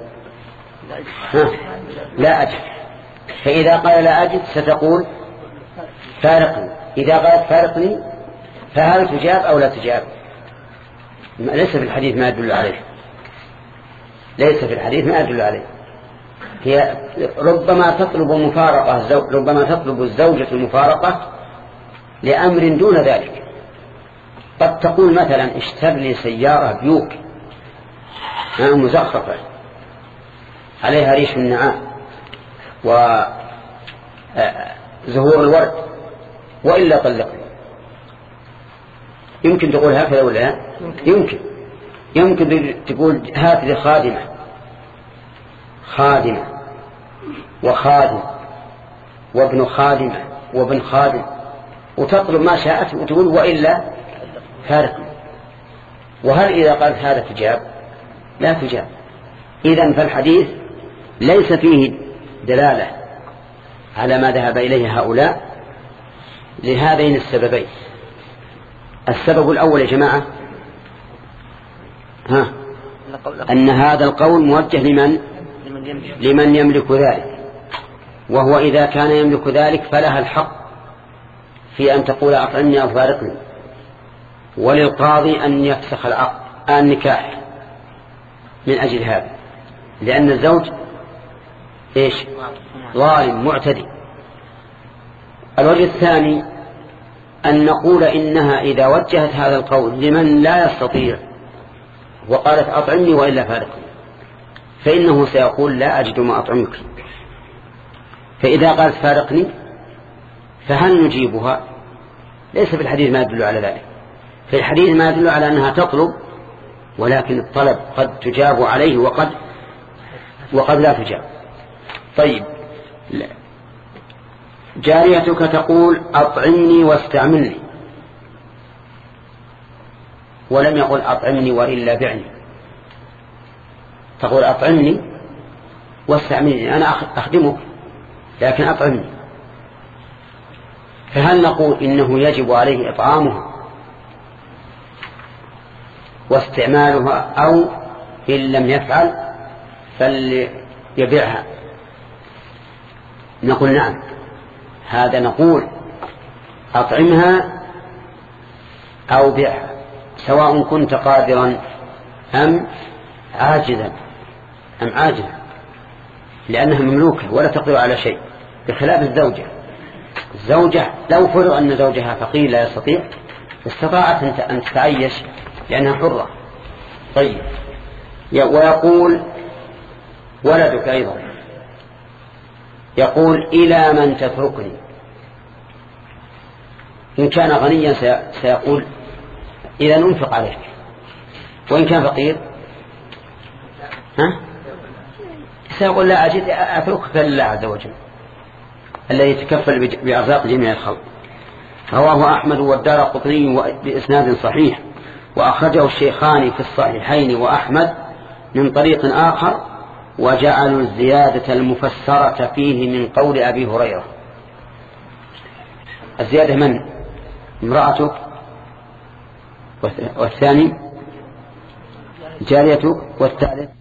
لا أجد. فإذا قال لا أجد ستقول فارقني. إذا قالت فارقني فهل تجاب أو لا تجاب؟ ليس في الحديث ما يدل عليه، ليس في الحديث ما يدل عليه. هي ربما تطلب مفارقة، ربما تطلب الزوجة المفارقة لأمر دون ذلك. قد تقول مثلا اشتر لي سيارة بيوك مزخرفة عليها ريش النعام وزهور الورد وإلا طلقني. يمكن تقول هكذا ولا لا؟ يمكن يمكن تقول هات لي خادمة خادمة وخادم وابن خادمة وابن خادم، وتطلب ما شاءت وتقول وإلا فارقني. وهل إذا قالت هذا تجاب؟ لا تجاب. إذن فالحديث ليس فيه دلالة على ما ذهب إليه هؤلاء لهذين السببين. السبب الأول يا جماعة ها أن هذا القول موجه لمن لمن يملك ذلك، وهو إذا كان يملك ذلك فلها الحق في أن تقول أطعمني أو فارقني، وللقاضي أن يفسخ العقد النكاح من أجل هذا، لأن الزوج إيش؟ ظالم معتدي. الوجه الثاني أن نقول إنها إذا وجهت هذا القول لمن لا يستطيع وقالت أطعمني وإلا فارقني فإنه سيقول لا أجد ما أطعمك. فإذا قالت فارقني فهل نجيبها؟ ليس في الحديث ما يدل على ذلك. في الحديث ما يدل على أنها تطلب، ولكن الطلب قد تجاب عليه وقد وقد لا تجاب. طيب جاريتك تقول أطعمني واستعملني، ولم يقل أطعمني وإلا بعني، تقول أطعمني واستعملني، أنا أخدمك لكن أطعمني. فهل نقول إنه يجب عليه إطعامها واستعمالها، أو إن لم يفعل فليبيعها؟ نقول نعم، هذا نقول أطعمها أو بيعها، سواء كنت قادرا أم عاجزا أم عاجزا، لأنها مملوكة ولا تقدر على شيء، بخلاف الزوجة. الزوجة لو فرض أن زوجها فقير لا يستطيع استطاعت أن تتعيش لأنها حرة. طيب، ويقول ولدك أيضا يقول إلى من تتركني، إن كان غنيا سيقول إذا ننفق عليك، وإن كان فقير ها سيقول لا أجد أتركك لله عز وجل الذي يتكفل بأرزاق جميع الخلق. رواه أحمد والدارقطني بإسناد صحيح، وأخرجه الشيخان في الصحيحين وأحمد من طريق آخر، وجعلوا الزيادة المفسرة فيه من قول أبي هريرة. الزيادة من؟ امرأتك، والثاني جاريتك، والثالث